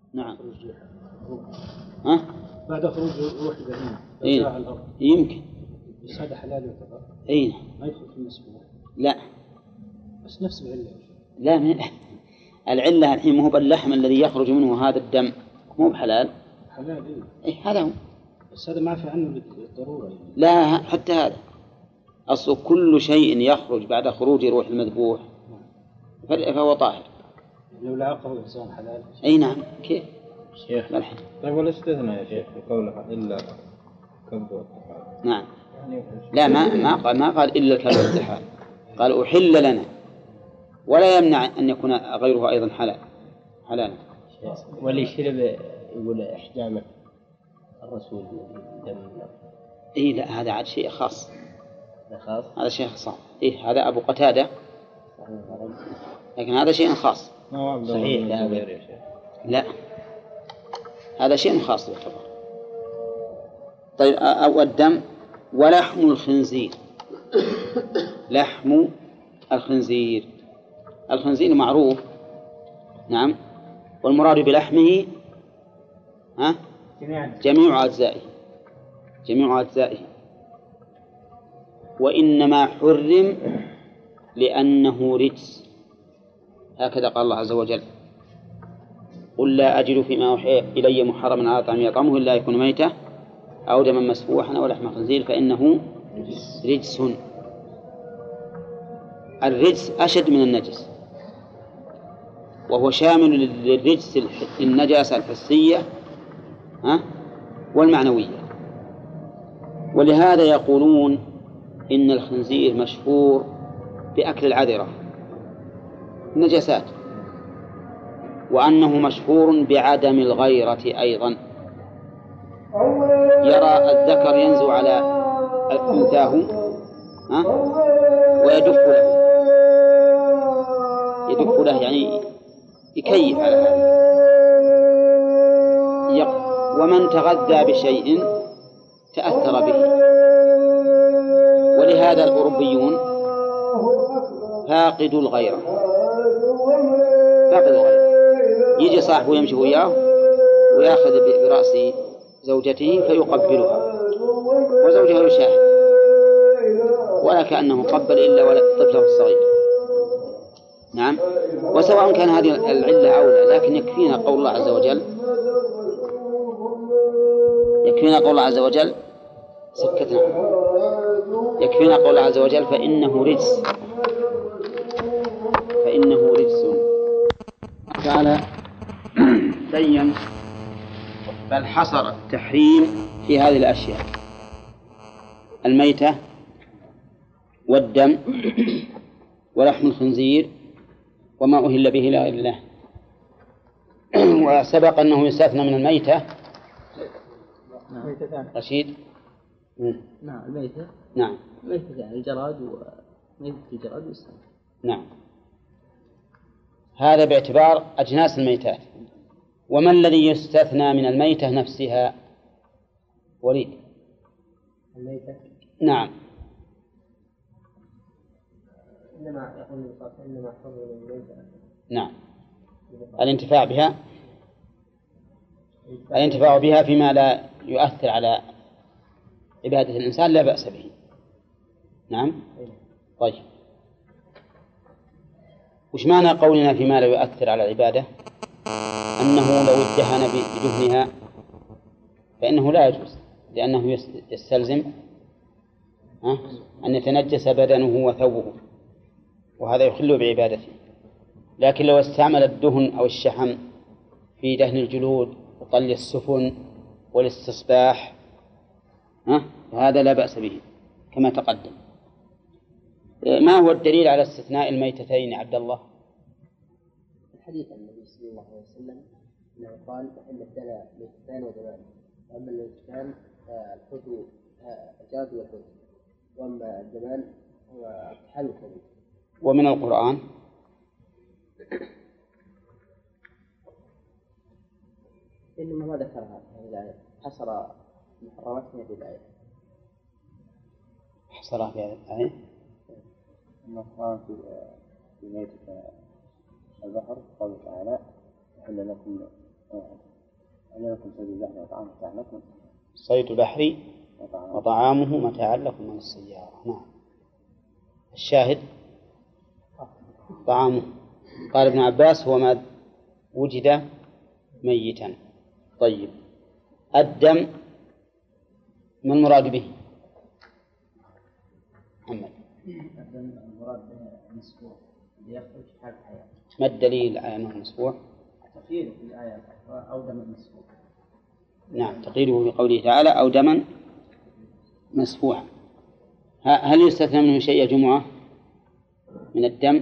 نعم. ها؟ بعد خروج روح البهيمة يمكن. بس هذا حلال يعتبر. أي ما يدخل في المسبوح. لا. بس نفس العلة. لا العلة الحين مو باللحم الذي يخرج منه هذا الدم مو بحلال. حلال إيه هذا هو. بس هذا ما في عنه بالضرورة يعني. لا حتى هذا أصل كل شيء يخرج بعد خروج روح المذبوح فهو طاهر. لو لعقه الإنسان حلال. أي نعم. كيف؟ شيخ. طيب ولا استثناء يا شيخ في قولها إلا كبد والطحال. نعم. لا ما قال إلا الكبد والطحال، قال أحل لنا، ولا يمنع أن يكون غيره أيضا حلال. واللي شرب يقول إحجامه الرسول دم. إيه لا هذا عاد شيء خاص. هذا شيء خاص. إيه هذا أبو قتادة، لكن هذا شيء خاص. صحيح. لا هذا شيء خاص يعتبر. طيب أو الدم ولحم الخنزير. لحم الخنزير معروف. نعم. والمراد بلحمه جميع أجزائه وإنما حرم لأنه رجس، هكذا قال الله عز وجل: قل لا أجد فيما أوحي إلي محرما على طعام يطعمه إلا يكون ميتة أو دما مسفوحا أو لحم خنزير فإنه رجس. الرجس أشد من النجس، وهو شامل للرجس النجاسة الحسية والمعنوية. ولهذا يقولون إن الخنزير مشهور بأكل العذرة النجاسات، وأنه مشهور بعدم الغيرة أيضا. يرى الذكر ينزو على أنثاه ويدف له يعني يكيف على هذا. ومن تغذى بشيء تأثر به. ولهذا الأوروبيون فاقدوا الغيرة، يجي صاحبه يمشي وياه ويأخذ برأس زوجته فيقبلها وزوجها يشاهد ولا كأنه قبل إلا طفله الصغير. نعم. وسواء كان هذه العلة أو لا، لكن يكفينا قول الله عز وجل سكتنا، يكفينا قول الله عز وجل فإنه رجس تعالى بين بل حصر التحريم في هذه الأشياء: الميتة والدم ولحم الخنزير وما أهل به لغير الله. وسبق أنه يستثنى من الميتة رشيد. نعم الميتة. نعم الميتة يعني الجراد وميتة الجراد والسمك. نعم. هذا باعتبار أجناس الميتات. وما الذي يستثنى من الميتة نفسها؟ وليد. الميتة. نعم. إنما يقول المصطلح إنما حرم الميتة. نعم. الانتفاع بها فيما لا يؤثر على عبادة الإنسان لا بأس به. نعم. طيب وش معنى قولنا فيما لا يؤثر على العبادة؟ أنه لو ادهن بدهنها فإنه لا يجوز، لأنه يستلزم أن يتنجس بدنه وثوبه، وهذا يخل بعبادته. لكن لو استعمل الدهن أو الشحم في دهن الجلود وطلي السفن والاستصباح هذا لا بأس به كما تقدم. ما هو الدليل على استثناء الميتتين عبد الله؟ الحديث عن النبي صلى الله عليه وسلم أنه قال إن الدم ميتتان ودمان، وأما الميتتان الحوت الجراد والحوت، وأما الدمان هو الطحال والكبد. ومن القرآن إنما ما ذكرها الآية، حصر محرمات في هذه الآية. حصرها في هذه الآية. أما القرآن في ميتة البحر قال تعالى: أحل لكم لكم صيد البحر وطعامه متاع لكم. صيد البحر وطعامه متاع لكم من السيارة. نعم. الشاهد طعامه. قال ابن عباس هو ما وجد ميتا. طيب الدم ما المراد به؟ محمد. الدم المراد به المسفوح يخرج حال الحياة. ما الدليل على أنه مسفوح؟ تقييده في الآية أو دم مسفوح. نعم تقييده في قوله تعالى أو دما مسفوحا. هل يستثنى منه شيء يا جمعة من الدم؟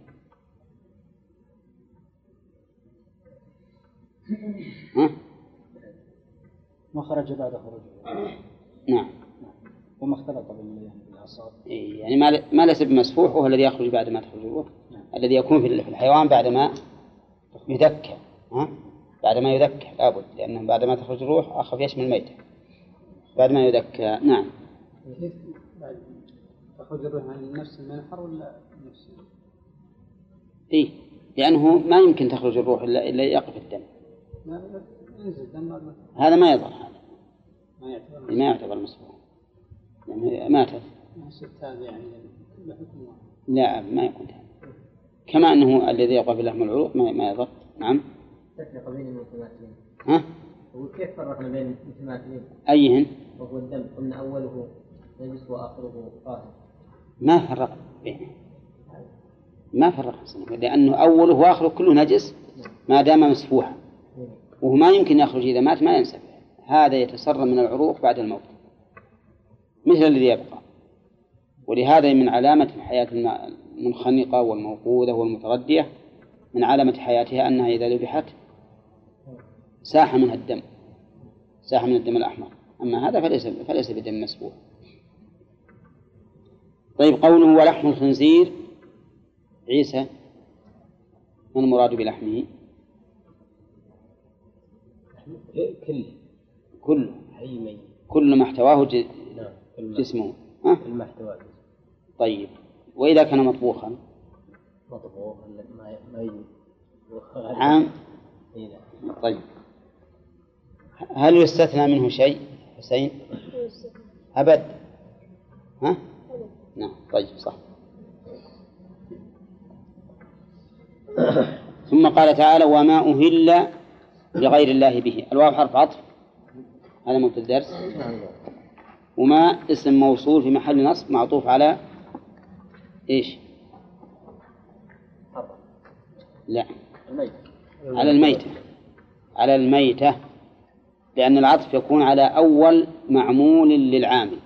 ها؟ ما خرج بعد خروجه. نعم. وما اختلط بالأعصاب. يعني ما ليس بمسفوح هو الذي يخرج بعد ما تخرج الروح. الذي يكون في الحيوان بعد ما يذكى. ها؟ بعد ما يذكى لابد، لأنه بعد ما تخرج الروح أخف يشمل الميتة بعد ما يذكى. نعم. بعد تخرج الروح عن نفس المنحر ولا نفس؟ إيه، لأنه ما يمكن تخرج الروح إلا يقف الدم. ينزل دم هذا ما يظهر، هذا ما يعتبر مسفوح يعني ماتت. يعني لا ما يكون هذا. كما أنه الذي يقف لحم العروق ما يضر. نعم. تفرق بين المتماثلين. ها؟ وكيف فرقنا بين المتماثلين؟ أيهن؟ وهو الدم قلنا أوله نجس وآخره طاهر. ما فرق بينه، ما فرق لأنه أوله وآخره كله نجس ما دام مسفوحا، وهو ما يمكن يخرج إذا مات ما ينسف. هذا يتسرب من العروق بعد الموت مثل الذي يبقى. ولهذا من علامة الحياة المنخنقة والموقوذة والمتردية من علامة حياتها أنها إذا ذبحت ساح منها الدم، ساح من الدم الأحمر. أما هذا فليس بدم مسفوح. طيب قوله ولحم الخنزير عيسى ما المراد بلحمه؟ كل ما احتواه جسمه. طيب وإذا كان مطبوخا؟ عام. طيب هل يستثنى منه شيء حسين؟ أبد. ها؟ نعم. طيب صح. ثم قال تعالى وما أهل لغير الله به. الواو حرف عطف، هذا مبتدأ الدرس. وما اسم موصول في محل نصب معطوف على إيش؟ لا، على الميتة. على الميتة، لأن العطف يكون على أول معمول للعامل.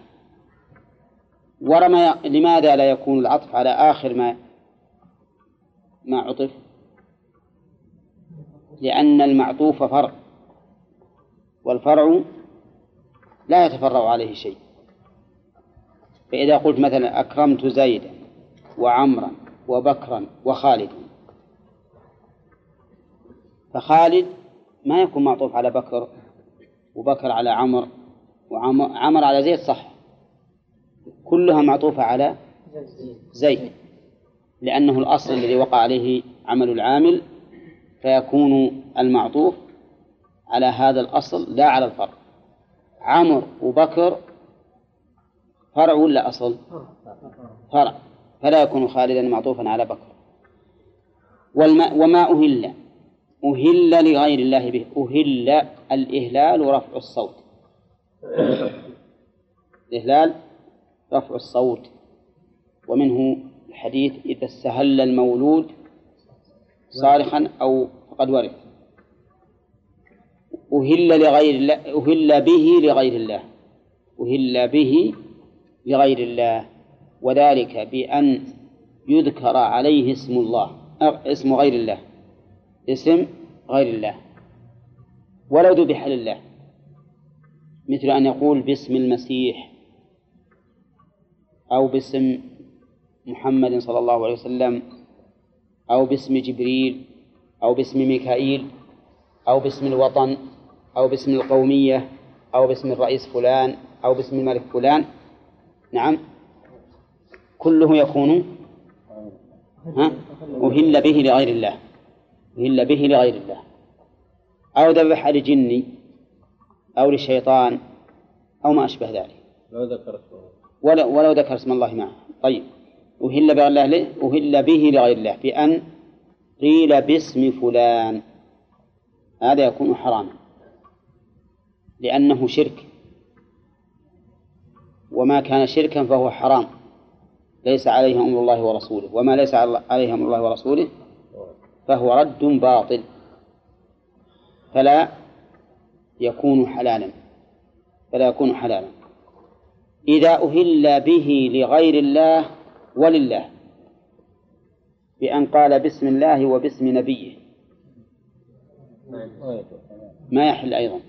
لماذا لا يكون العطف على آخر ما عطف؟ لأن المعطوف فرع، والفرع لا يتفرع عليه شيء. فإذا قلت مثلا أكرمت زيدا وعمرا وبكرا وخالدا، فخالد ما يكون معطوف على بكر، وبكر على عمر، وعمر على زيد، صح، كلها معطوفة على زيد، لأنه الأصل الذي وقع عليه عمل العامل، فيكون المعطوف على هذا الأصل لا على الفرع. عمر وبكر فرع ولا أصل؟ فرع، فلا يكون خالدا معطوفا على بكر. وما أهل لغير الله به. أهل، الإهلال رفع الصوت، الإهلال رفع الصوت. ومنه الحديث إذا استهل المولود صارخا أو فقد ورث. أهل لغير الله، أهل به لغير الله، أهل به لغير الله، وذلك بأن يذكر عليه اسم الله، اسم غير الله، اسم غير الله، ولو ذبح لله، مثل أن يقول باسم المسيح، أو باسم محمد صلى الله عليه وسلم، أو باسم جبريل، أو باسم ميكائيل، أو باسم الوطن، أو باسم القومية، أو باسم الرئيس فلان، أو باسم الملك فلان. نعم، كله يكون أهل به لغير الله، أهل به لغير الله. أو ذبح لجني أو لشيطان أو ما أشبه ذلك، لو ذكر اسمه ولو ذكر اسم الله معه. طيب، أهل به لغير الله بأن قيل باسم فلان، هذا يكون حراما لأنه شرك، وما كان شركا فهو حرام، ليس عليه أمر الله ورسوله، وما ليس عليه أمر الله ورسوله فهو رد باطل، فلا يكون حلالا. إذا أهل به لغير الله ولله بأن قال بسم الله وباسم نبيه ما يحل أيضا،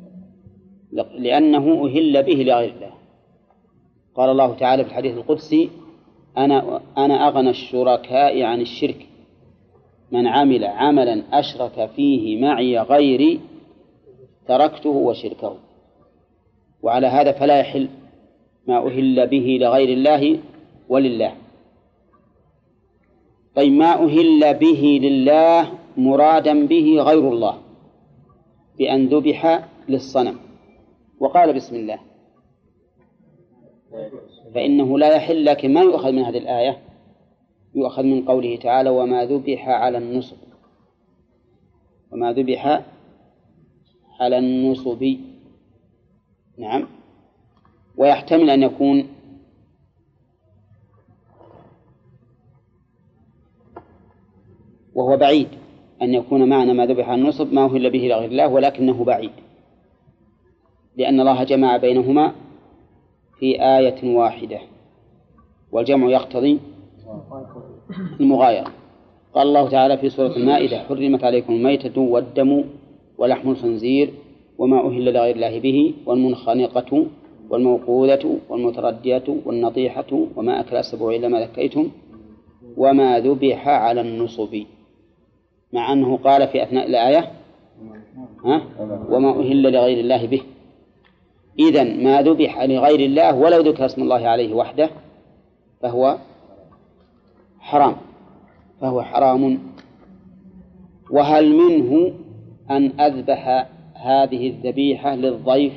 لأنه أهل به لغير الله. قال الله تعالى في الحديث القدسي: أنا أغنى الشركاء عن الشرك، من عمل عملا أشرك فيه معي غيري تركته وشركه. وعلى هذا فلا يحل ما أهل به لغير الله ولله. طيب، ما أهل به لله مرادا به غير الله بأن ذبح للصنم وقال بسم الله، فإنه لا يحل، لكن ما يؤخذ من هذه الآية، يؤخذ من قوله تعالى: وما ذبح على النصب، وما ذبح على النصب. نعم. ويحتمل أن يكون وهو بعيد أن يكون معنى ما ذبح على النصب ما أهل به لغير الله، ولكنه بعيد لأن الله جمع بينهما في آية واحدة، والجمع يقتضي المغايرة. قال الله تعالى في سورة المائدة: حرمت عليكم الميتة والدم ولحم الخنزير وما أهل لغير الله به والمنخنقة والموقوذة والمتردية والنطيحة وما أكل السبع إلا ما ذكيتم وما ذبح على النصب، مع أنه قال في أثناء الآية وما أهل لغير الله به. إذن ما ذبح لغير الله ولو ذكر اسم الله عليه وحده فهو حرام. وهل منه أن أذبح هذه الذبيحة للضيف؟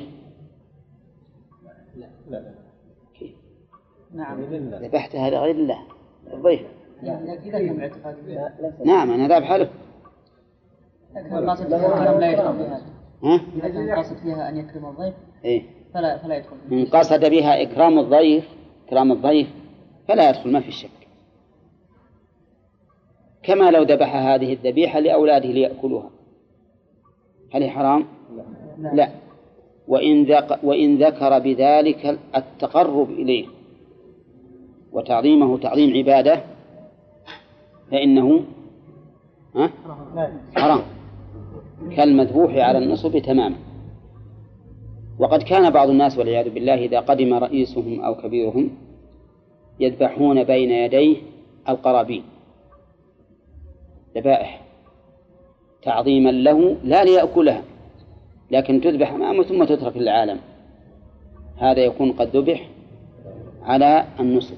لا. نعم. ذبحتها لغير الله الضيف. إذا كان اعتقاد نعم، أنا ذابحها له. لكن القاصد فيها لا يدخل بها. إذا كان القاصد فيها أن يكرم الضيف فلا يدخل. إن قصد بها إكرام الضيف فلا يدخل، ما في شك. كما لو ذبح هذه الذبيحة لأولاده ليأكلوها، هل هي حرام؟ لا. وإن ذكر بذلك التقرب إليه وتعظيمه تعظيم عبادة فإنه حرام كالمذبوح على النصب تماما. وقد كان بعض الناس والعياذ بالله إذا قدم رئيسهم أو كبيرهم يذبحون بين يديه القرابين، ذبائح تعظيما له لا ليأكلها، لكن تذبح أمامه ثم تترك للعالم، هذا يكون قد ذبح على النصب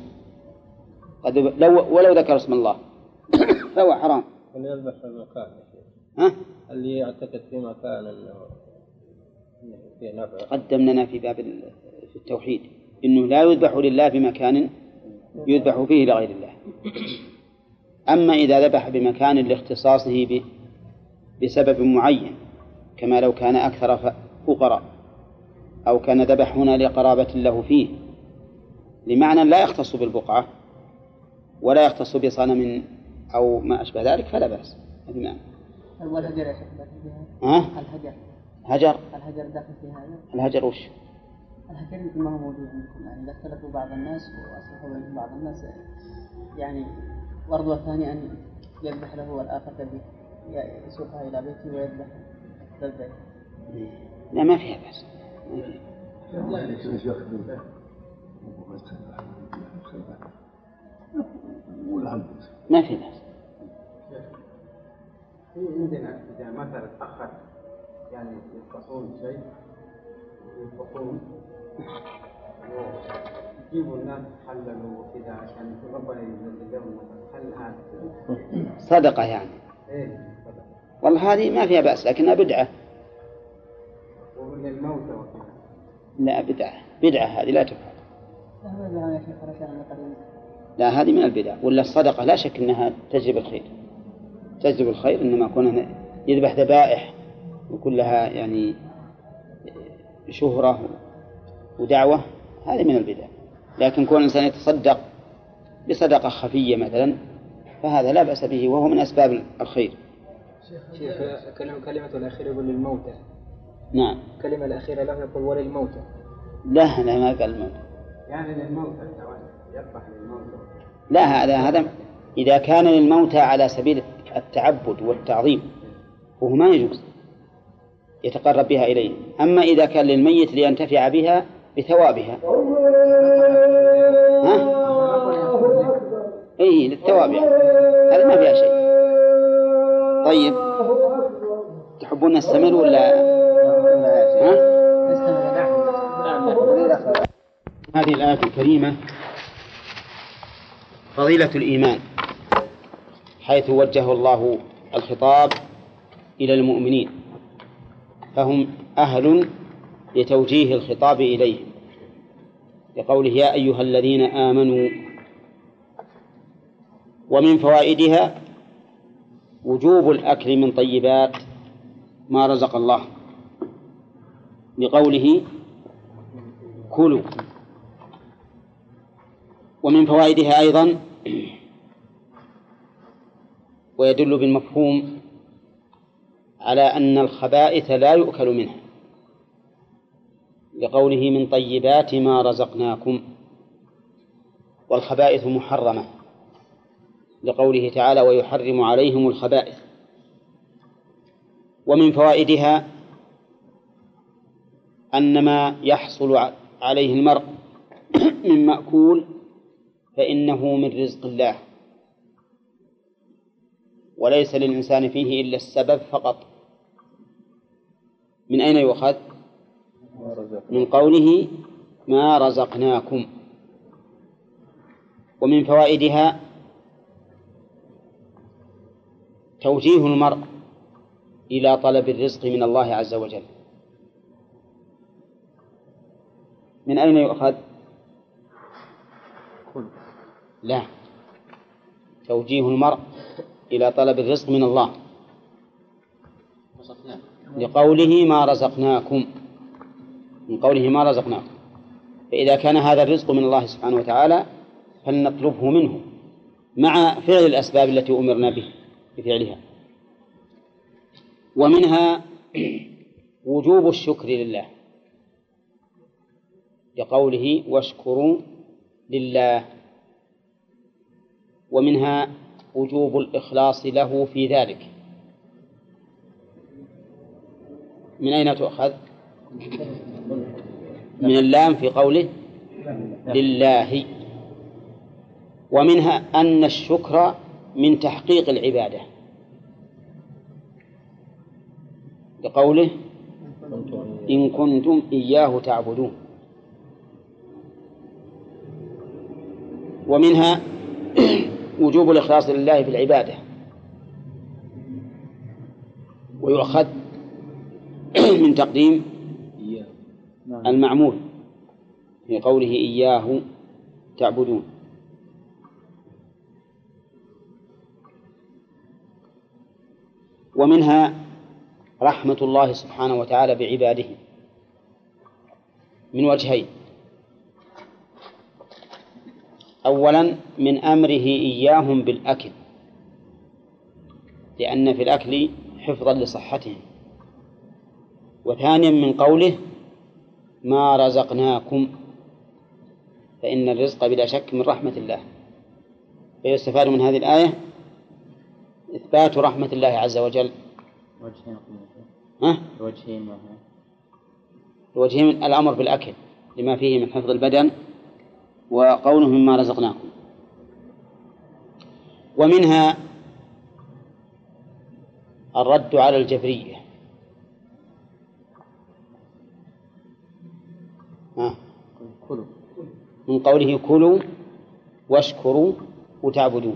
ولو ذكر اسم الله فهو حرام. اللي يذبح في المكان اللي يعتقد في مكان أنه فيه نفع. قدم لنا في باب في التوحيد إنه لا يذبح لله بمكان يذبح فيه لغير الله. أما إذا ذبح بمكان لاختصاصه بسبب معين، كما لو كان أكثر فقراء أو كان ذبح هنا لقرابة له فيه لمعنى لا يختص بالبقعة ولا يختص بصنم أو ما أشبه ذلك فلا بأس. والهجر يا شيخ داخل فيها؟ الهجر داخل في هذا؟ الهجر وش؟ الهجر مثل ما هو موجود عندكم، يعني إذا اختلفوا بعض الناس وأصلحوا بين بعض الناس، يعني ورد الثاني أن يذبح له والآخر يسوقها إلى بيته ويذبح للبيت. لا، ما فيها بأس. ما في بأس. عندنا إذا مثلا تأخر يعني يطبخون شيء يجيبوا الناس حللوا وكذا عشان ربنا ينزل لهم هل هذا صدقة يعني؟ إيه صدقة. والله هذه ما فيها بأس، لكنها بدعة. لا بدعة هذه لا تفعل. لا هذه من البدع. ولا الصدقة لا شك أنها تجلب الخير إنما كنا يذبح ذبائح وكلها يعني شهرة ودعوة، هذه من البدع. لكن كون الإنسان يتصدق بصدقة خفية مثلا فهذا لا بأس به وهو من أسباب الخير. شيخ كلمة الأخيرة يقول للموتى. نعم. كلمة الأخيرة له يقول وللموتى. لا ما قال الموتى. يعني للموتى يذبح للموتى. لا هذا إذا كان للموتى على سبيل التعبد والتعظيم وهو ما يجوز يتقرب بها إليه. أما إذا كان للميت لينتفع بها بثوابها إيه للثواب يعني. هذا ما فيها شيء. طيب تحبون نستمر ولا هذه الآية الكريمة فضيلة الإيمان، حيث وجه الله الخطاب إلى المؤمنين فهم أهل لتوجيه الخطاب إليهم، لقوله يا أيها الذين آمنوا. ومن فوائدها وجوب الأكل من طيبات ما رزق الله، لقوله كلوا. ومن فوائدها أيضا ويدل بالمفهوم على أن الخبائث لا يؤكل منها، لقوله من طيبات ما رزقناكم، والخبائث محرمة لقوله تعالى ويحرم عليهم الخبائث. ومن فوائدها أن ما يحصل عليه المرء من مأكول فإنه من رزق الله، وليس للإنسان فيه إلا السبب فقط. من أين يؤخذ؟ من قوله ما رزقناكم. ومن فوائدها توجيه المرء إلى طلب الرزق من الله عز وجل. من أين يؤخذ؟ لا، توجيه المرء إلى طلب الرزق من الله لقوله ما رزقناكم، من قوله ما رزقناكم. فإذا كان هذا الرزق من الله سبحانه وتعالى فلنطلبه منه مع فعل الأسباب التي أمرنا بفعلها. ومنها وجوب الشكر لله لقوله واشكروا لله. ومنها وجوب الإخلاص له في ذلك. من أين تؤخذ؟ من اللام في قوله لله. ومنها أن الشكر من تحقيق العبادة لقوله إن كنتم إياه تعبدون. ومنها وجوب الإخلاص لله في العبادة، ويؤخذ من تقديم المعمول في قوله إياه تعبدون. ومنها رحمة الله سبحانه وتعالى بعباده من وجهين: أولا من أمره إياهم بالأكل، لأن في الأكل حفظا لصحتهم. وثانيا من قوله ما رزقناكم، فإن الرزق بلا شك من رحمة الله. فيستفاد من هذه الآية إثبات رحمة الله عز وجل. وجهين الأمر بالأكل لما فيه من حفظ البدن، وقوله مما رزقناكم. ومنها الرد على الجبرية. من قوله كلوا واشكروا وتعبدون،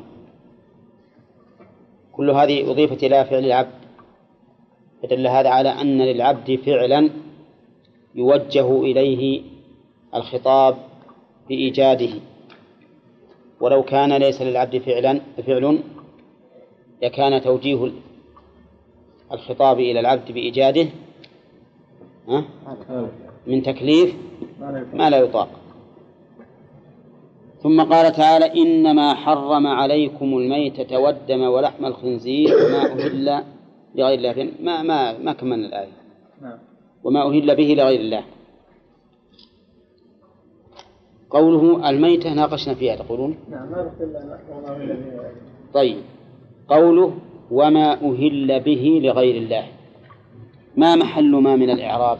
كل هذه أضيفت إلى فعل العبد، فدل هذا على أن للعبد فعلا يوجه إليه الخطاب بإيجاده، ولو كان ليس للعبد فعل لكان توجيه الخطاب إلى العبد بإيجاده من تكليف ما لا يطاق. ثم قال تعالى: إنما حرم عليكم الميتة والدم ولحم الخنزير وما أهل لغير الله. ما كملنا الآية. وما أهل به لغير الله. قوله الميتة ناقشنا فيها تقولون؟ نعم. طيب، قوله وما أهل به لغير الله، ما محل ما من الإعراب؟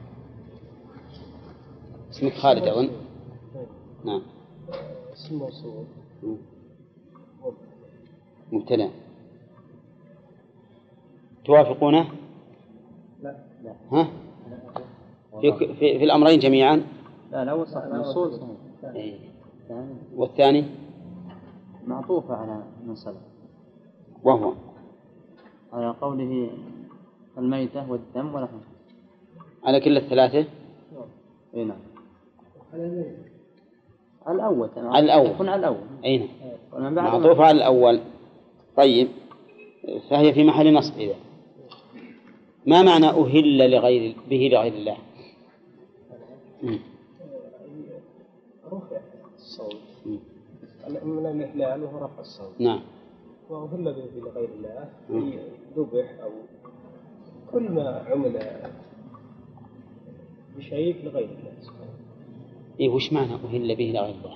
اسمك خالد أظن. نعم. اسم موصول مبتدأ. توافقونه؟ لا. ها؟ في الأمرين جميعا؟ لا وصف موصول إيه. والثاني معطوفة على من سبق، وهو على قوله الميتة والدم ولحم. على كل الثلاثة؟ اي نعم. على الأول على الأول يكون على الأول. أين معطوفة على الأول. طيب، فهي في محل نصب. إذا ما معنى أهل به لغير الله؟ رفع الصوت من الإحلال وهو رفع الصوت. نعم. وأهل به لغير الله ذبح أو كل ما عمل بشيء لغير الله سبحانه. إيه، وش معنى أهل به لغير الله؟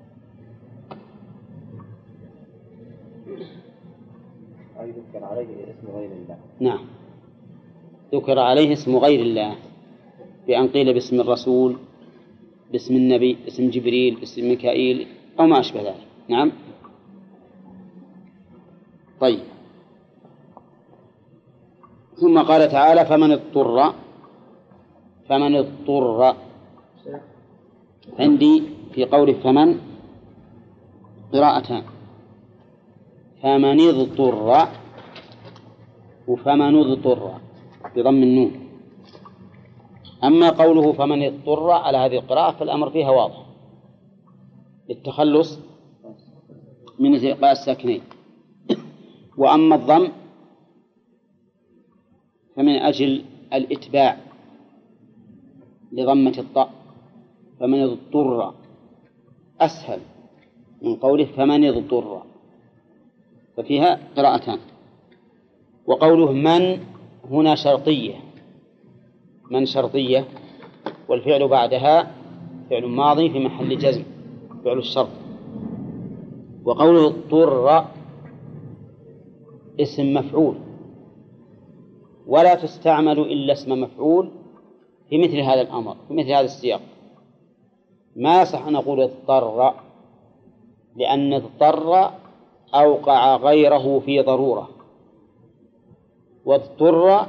أي ذكر عليه اسم غير الله. نعم، ذكر عليه اسم غير الله بأن قيل باسم الرسول، باسم النبي، باسم جبريل، باسم ميكائيل أو ما أشبه ذلك. نعم. طيب، ثم قال تعالى: فمن اضطر. عندي في قول فمن قراءتان: فمن اضطر وفمن اضطر بضم النون. أما قوله فمن اضطر على هذه القراءة فالأمر فيها واضح للتخلص من التقاء الساكنين. وأما الضم فمن أجل الإتباع لضمة الطاء، فمن اضطر أسهل من قوله فمن اضطر، ففيها قراءتان. وقوله من هنا شرطية، من شرطية والفعل بعدها فعل ماضي في محل جزم، فعل الشرط. وقوله اضطر اسم مفعول، ولا تستعمل إلا اسم مفعول في مثل هذا الأمر، في مثل هذا السياق. ما صح أن نقول اضطر، لأن اضطر أوقع غيره في ضرورة، واضطر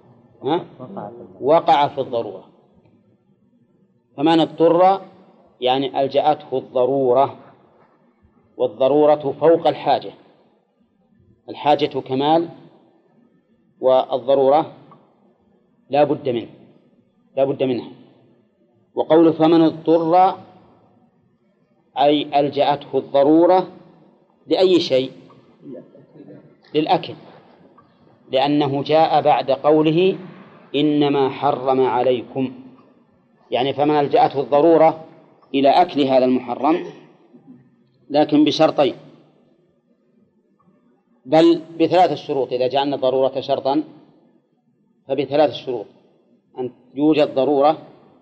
وقع في الضرورة. فمن اضطر يعني ألجأته الضرورة، والضرورة فوق الحاجة، الحاجة كمال والضرورة لا بد منها. وقول فمن اضطر أي ألجأته الضرورة لأي شيء؟ للأكل، لأنه جاء بعد قوله إنما حرم عليكم، يعني فمن ألجأته الضرورة إلى أكل هذا المحرم، لكن بشرطين، بل بثلاث شروط. إذا جعلنا الضرورة شرطا فبثلاث شروط: أن يوجد ضرورة،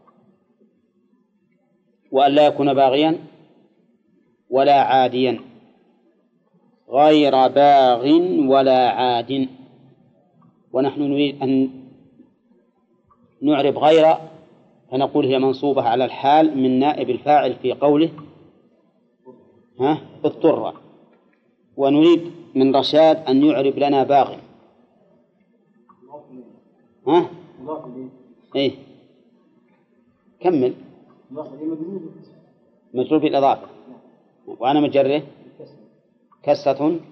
وأن لا يكون باغيا ولا عاديا، غير باغ ولا عاد. ونحن نريد أن نعرب غير، فنقول هي منصوبة على الحال من نائب الفاعل في قوله اضطر. ونريد من رشاد أن يعرب لنا باغ. إيه، كمل. مجرور بالإضافة، وأنا مجره كسرة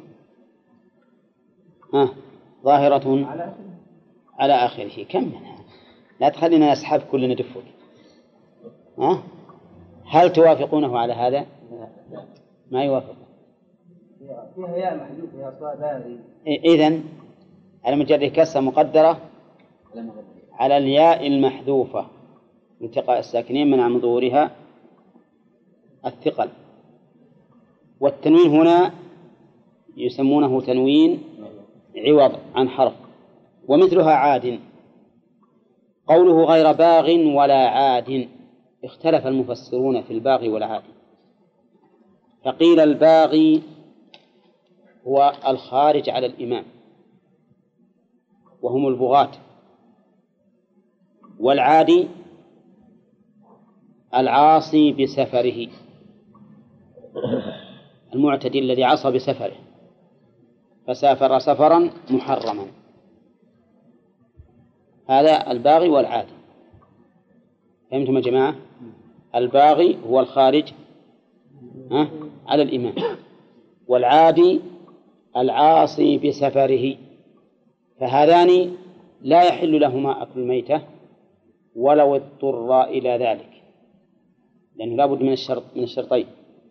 ظاهرة على آخره. كمل. لا تخلينا نسحب كلنا دفوك. ها؟ هل توافقونه على هذا؟ ما يوافق. فيها ياء محذوفة يا صاد. إذن على مجرد كسر مقدرة على الياء المحذوفة لالتقاء الساكنين من ظهورها الثقل. والتنوين هنا يسمونه تنوين عوض عن حرف، ومثلها عاد. قوله غير باغ ولا عاد، اختلف المفسرون في الباغي والعاد، فقيل الباغي هو الخارج على الإمام وهم البغاة، والعادي العاصي بسفره، المعتدي الذي عصى بسفره فسافر سفرا محرما، هذا الباغي والعادي. فهمتم يا جماعة؟ الباغي هو الخارج على الإمام، والعادي العاصي بسفره، فهذان لا يحل لهما أكل الميتة ولو اضطر إلى ذلك، لأنه لا بد من الشرطين: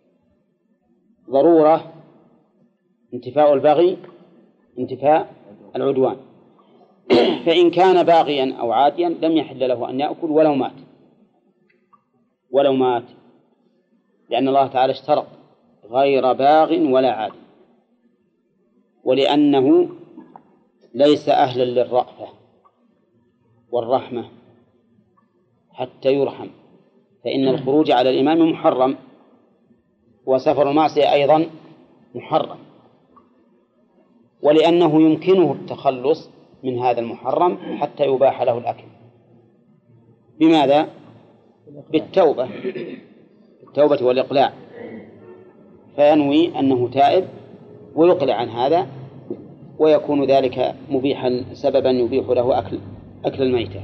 ضرورة انتفاء البغي، انتفاء العدوان. فإن كان باغيا أو عاديا لم يحل له أن يأكل ولو مات، لأن الله تعالى اشترط غير باغ ولا عاد، ولأنه ليس أهلا للرأفة والرحمة حتى يرحم، فإن الخروج على الإمام محرم، وسفر المعصية أيضا محرم، ولأنه يمكنه التخلص من هذا المحرم حتى يباح له الأكل. بماذا؟ بالتوبة والإقلاع، فينوي أنه تائب ويقلع عن هذا، ويكون ذلك مبيحا سببا يبيح له أكل الميتة.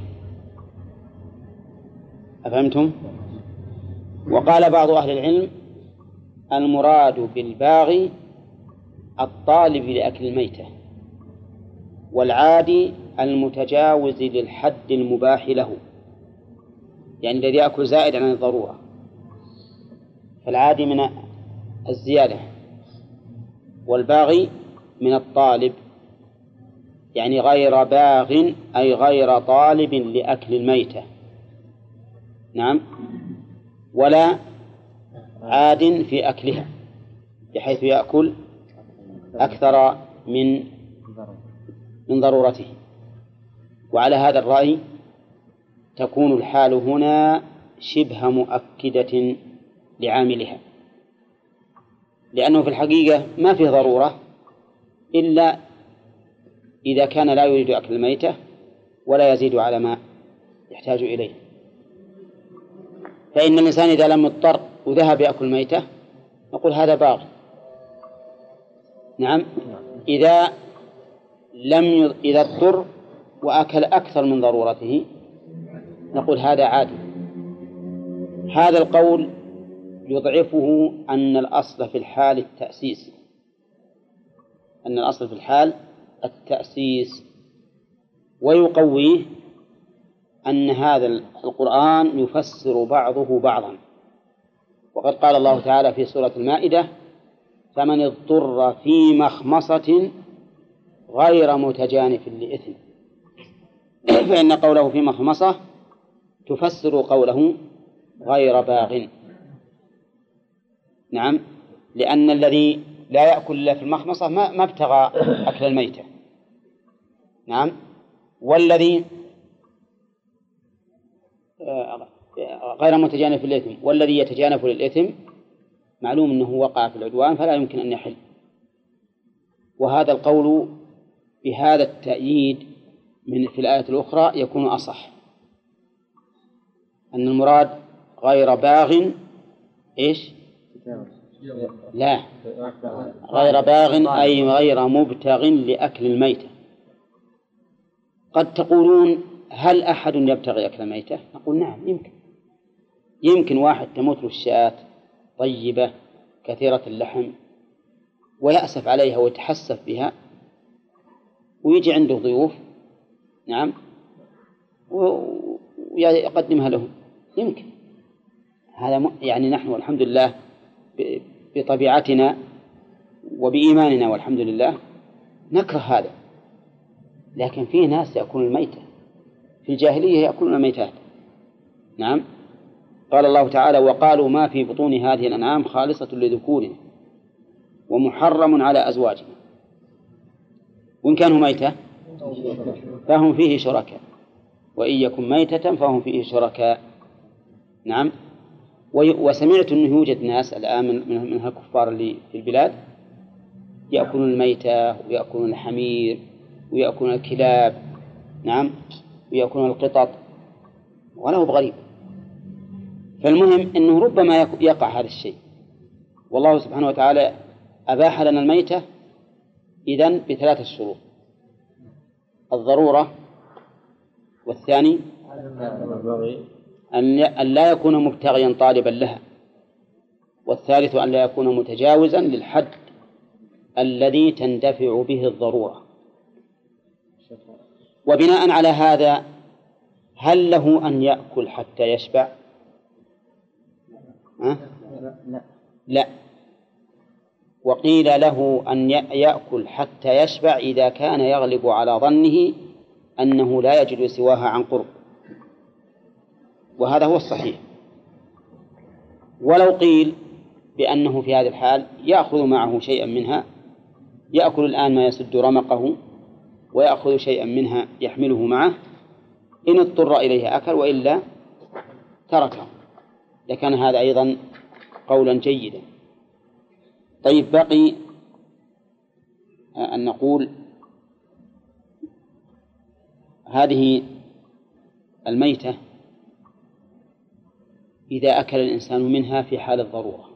أفهمتم؟ وقال بعض أهل العلم: المراد بالباغي الطالب لأكل الميتة، والعادي المتجاوز للحد المباح له، يعني الذي يأكل زائد عن الضرورة، فالعادي من الزيادة، والباغي من الطالب، يعني غير باغ أي غير طالب لأكل الميتة، نعم، ولا عاد في أكلها بحيث يأكل أكثر من ضرورته. وعلى هذا الرأي تكون الحال هنا شبه مؤكدة لعاملها، لأنه في الحقيقة ما فيه ضرورة إلا إذا كان لا يريد أكل الميتة ولا يزيد على ما يحتاج إليه. فإن الإنسان إذا لم يضطر وذهب يأكل ميتة نقول هذا باغ، نعم. إذا اضطر وأكل أكثر من ضرورته نقول هذا عادي. هذا القول يضعفه أن الأصل في الحال التأسيس، ويقويه أن هذا القرآن يفسر بعضه بعضا، وقد قال الله تعالى في سورة المائدة: فمن اضطر في مخمصة غير متجانف لإثم. فإن قوله في مخمصة تفسر قوله غير باغ، نعم، لأن الذي لا يأكل إلا في المخمصة ما ابتغى أكل الميتة، نعم، والذي غير متجانف للإثم، والذي يتجانف للإثم معلوم أنه وقع في العدوان فلا يمكن أن يحل. وهذا القول بهذا التأييد في الآية الأخرى يكون أصح، أن المراد غير باغ إيش؟ لا، غير باغ أي غير مبتغ لأكل الميتة. قد تقولون: هل أحد يبتغي أكل الميتة؟ نقول: نعم، يمكن واحد تموت له الشاة طيبة كثيرة اللحم ويأسف عليها ويتحسف بها، ويجي عنده ضيوف، نعم، ويقدمها لهم، يمكن هذا يعني نحن والحمد لله بطبيعتنا وبإيماننا والحمد لله نكره هذا، لكن في ناس يأكلون الميتة، في الجاهلية يأكلون الميتات. نعم. قال الله تعالى: وقالوا ما في بطون هذه الأنعام خالصة لذكورنا ومحرم على أزواجنا وإن كانوا ميتة فهم فيه شركاء وإن يكن ميتة فهم فيه شركاء. نعم. وسمعت أنه يوجد ناس الآن من هالكفار اللي في البلاد يأكلون الميتة ويأكلون الحمير ويأكلون الكلاب. نعم. ويأكلون القطط ولا هو بغريب. فالمهم أنه ربما يقع هذا الشيء، والله سبحانه وتعالى أباح لنا الميتة إذن بثلاثة شروط: الضرورة، والثاني أن لا يكون مبتغيا طالبا لها، والثالث أن لا يكون متجاوزا للحد الذي تندفع به الضرورة. وبناء على هذا هل له أن يأكل حتى يشبع؟ لا. وقيل له أن يأكل حتى يشبع إذا كان يغلب على ظنه أنه لا يجد سواها عن قرب، وهذا هو الصحيح. ولو قيل بأنه في هذه الحال يأخذ معه شيئا منها، يأكل الآن ما يسد رمقه ويأخذ شيئا منها يحمله معه، إن اضطر إليه أكل وإلا تركه، لكان هذا أيضا قولا جيدا. طيب، بقي أن نقول هذه الميتة إذا أكل الإنسان منها في حال الضرورة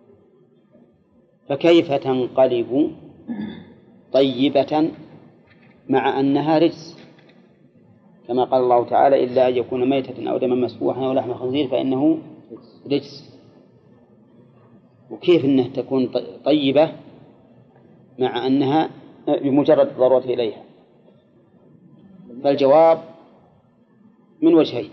فكيف تنقلب طيبة مع أنها رجس، كما قال الله تعالى: إلا أن يكون ميتة أو دما مسفوحا أو لحم خنزير فإنه رجس. وكيف أنها تكون طيبة مع أنها بمجرد الضرورة إليها؟ فالجواب من وجهين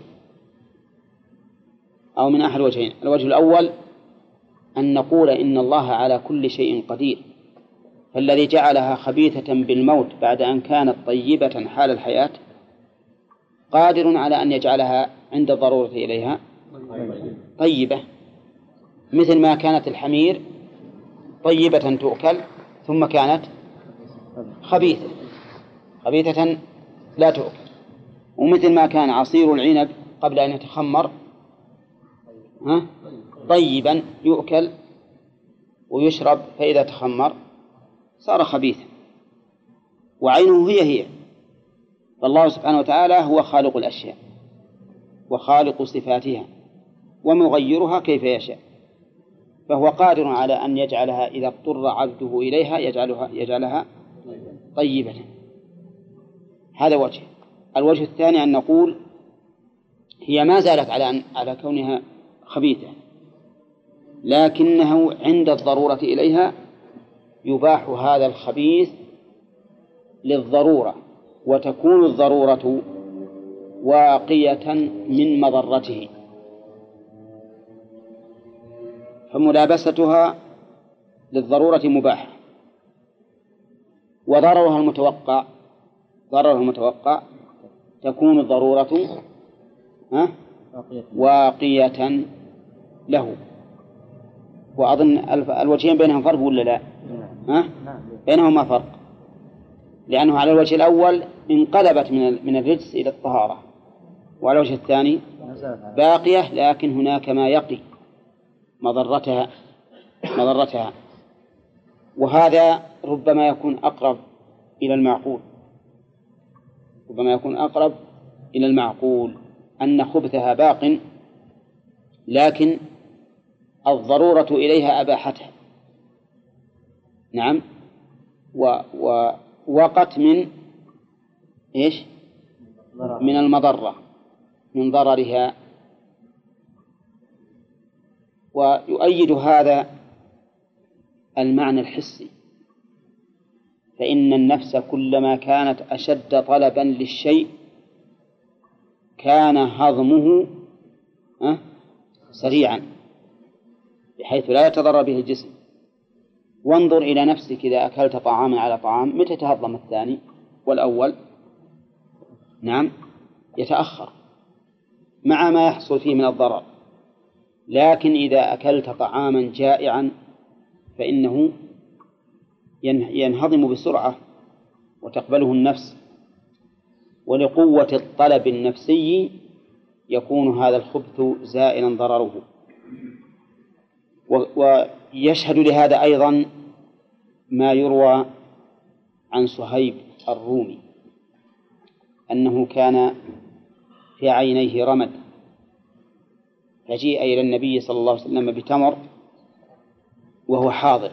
أو من أحد وجهين. الوجه الأول أن نقول إن الله على كل شيء قدير، فالذي جعلها خبيثة بالموت بعد أن كانت طيبة حال الحياة قادر على أن يجعلها عند الضرورة إليها طيبة، مثل ما كانت الحمير طيبة تؤكل ثم كانت خبيثة لا تؤكل، ومثل ما كان عصير العنب قبل أن يتخمر طيبا يؤكل ويشرب، فإذا تخمر صار خبيثا، وعينه هي. فالله سبحانه وتعالى هو خالق الأشياء وخالق صفاتها ومغيرها كيف يشاء، فهو قادر على أن يجعلها إذا اضطر عبده إليها يجعلها طيبة. هذا وجه. الوجه الثاني أن نقول هي ما زالت على كونها خبيثة، لكنه عند الضرورة إليها يباح هذا الخبيث للضرورة، وتكون الضرورة واقية من مضرته، فملابستها للضرورة مباحة، وضررها المتوقع تكون الضرورة واقية له. وأظن الوجهين بينهم فرق ولا لا؟ بينهما فرق، لأنه على الوجه الأول انقلبت من الرجس إلى الطهارة، وعلى الوجه الثاني باقية لكن هناك ما يقي مضرتها، وهذا ربما يكون أقرب إلى المعقول أن خبثها باق، لكن الضرورة إليها أباحتها. نعم. ووقت من إيش؟ من المضرة، من ضررها. ويؤيد هذا المعنى الحسي، فإن النفس كلما كانت أشد طلبا للشيء كان هضمه سريعا بحيث لا يتضرر به الجسم. وانظر إلى نفسك إذا أكلت طعاما على طعام متى تهضم الثاني والأول؟ نعم يتأخر مع ما يحصل فيه من الضرر. لكن إذا أكلت طعاما جائعا فإنه ينهضم بسرعة وتقبله النفس، ولقوة الطلب النفسي يكون هذا الخبث زائلا ضرره. ويشهد لهذا أيضا ما يروى عن صهيب الرومي أنه كان في عينيه رمد، فجيء إلى النبي صلى الله عليه وسلم بتمر وهو حاضر،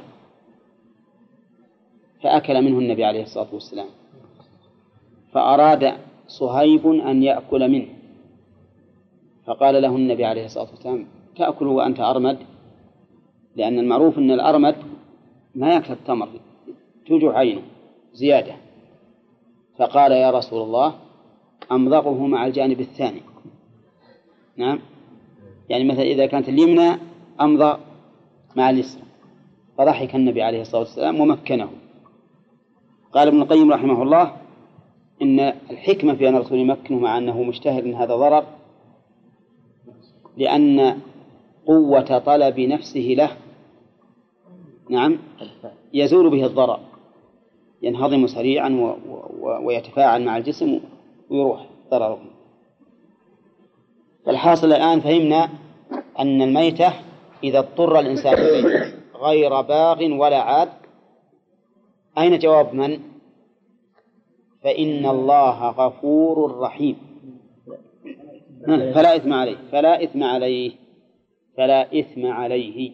فأكل منه النبي عليه الصلاة والسلام، فأراد صهيب أن يأكل منه، فقال له النبي عليه الصلاة والسلام: تأكل وأنت أرمد؟ لأن المعروف أن الأرمد ما يأكل التمر، توجع عينه زيادة. فقال: يا رسول الله، أمضغه مع الجانب الثاني. نعم، يعني مثلا إذا كانت اليمنى أمضغ مع اليسرى. فضحك النبي عليه الصلاة والسلام ومكنه. قال ابن القيم رحمه الله: إن الحكمة في أن الرسول يمكنه مع أنه مجتهد من هذا ضرر، لأن قوة طلب نفسه له نعم يزول به الضرر، ينهضم سريعا ويتفاعل مع الجسم ويروح ضرره. فالحاصل الآن فهمنا أن الميتة إذا اضطر الإنسان إليه غير باغ ولا عاد، أين جواب من؟ فإن الله غفور رحيم، فلا إثم عليه، فلا إثم عليه، فلا إثم عليه.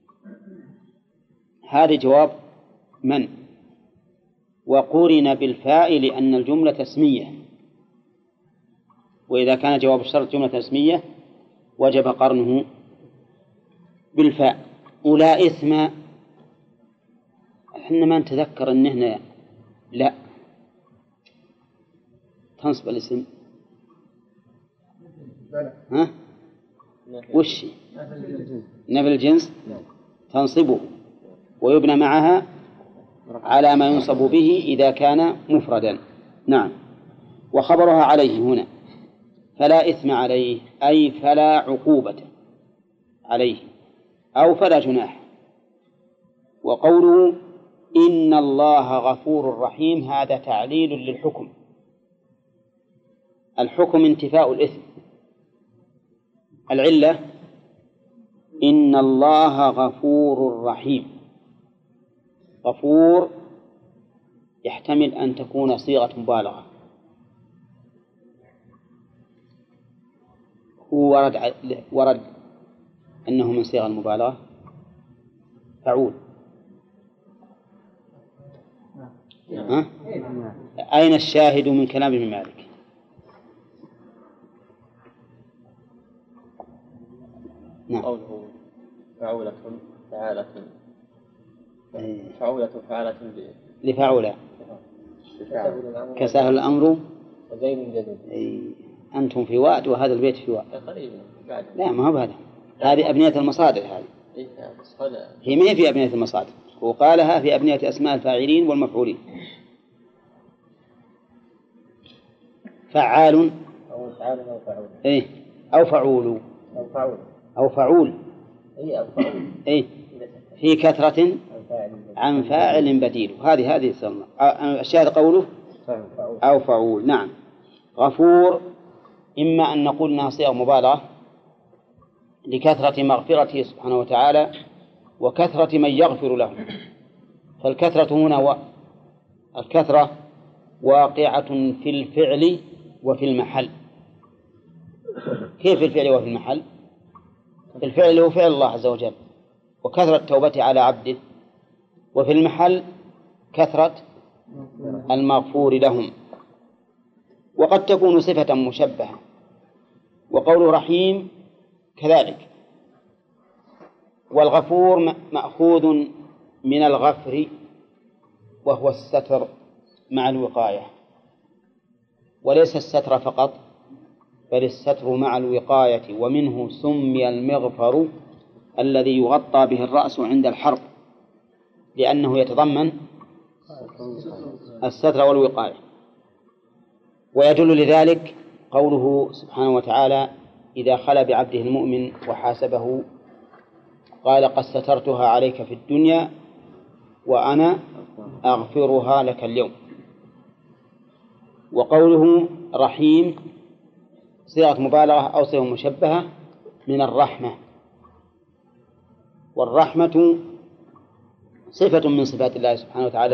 هذا جواب من؟ وقرن بالفاء لأن الجملة اسمية، وإذا كان جواب الشرط جملة اسمية وجب قرنه بالفاء. ولا إثم احنا ما نتذكر أن هنا لا تنصب الاسم. ها؟ وش نفي الجنس تنصبه ويبنى معها على ما ينصب به إذا كان مفردا. نعم. وخبرها عليه هنا فلا إثم عليه، أي فلا عقوبة عليه أو فلا جناح. وقوله إن الله غفور رحيم هذا تعليل للحكم. الحكم انتفاء الإثم، العلة إن الله غفور رحيم. غفور يحتمل أن تكون صيغة مبالغة، هو ورد أنه من صيغ المبالغة فعول. ها؟ أين الشاهد من كلام ابن مالك؟ نعم. قوله فعولة فعالة، فعولة فعالة لفعولة كسهل الأمر وزين جديد. أنتم في واد وهذا البيت في واد. لا ما هو هذا، هذه أبنية المصادر. هذه هي ما هي في أبنية المصادر، وقالها في أبنية أسماء الفاعلين والمفعولين. فعال أو فعال أو فعول. إيه أو فعول أو فعول. إيه في كثرة عن فاعل بديل. هذه سمى الشاهد قوله أو فعول. نعم. غفور إما أن نقول أنها صيغة مبالغة لكثرة مغفرته سبحانه وتعالى وكثرة من يغفر له. فالكثرة هنا الكثرة واقعة في الفعل وفي المحل. كيف الفعل وفي المحل؟ الفعل هو فعل الله عز وجل وكثرة توبته على عبده، وفي المحل كثرة المغفور لهم. وقد تكون صفة مشبهة. وقول رحيم كذلك. والغفور مأخوذ من الغفر وهو الستر مع الوقاية، وليس الستر فقط بل الستر مع الوقاية، ومنه سمي المغفر الذي يغطى به الرأس عند الحرب، لأنه يتضمن الستر والوقاية. ويدل لذلك قوله سبحانه وتعالى إذا خلا بعبده المؤمن وحاسبه قال قد سترتها عليك في الدنيا وأنا أغفرها لك اليوم. وقوله رحيم صيغة مبالغة أو صيغة مشبهة من الرحمة، والرحمة صفة من صفات الله سبحانه وتعالى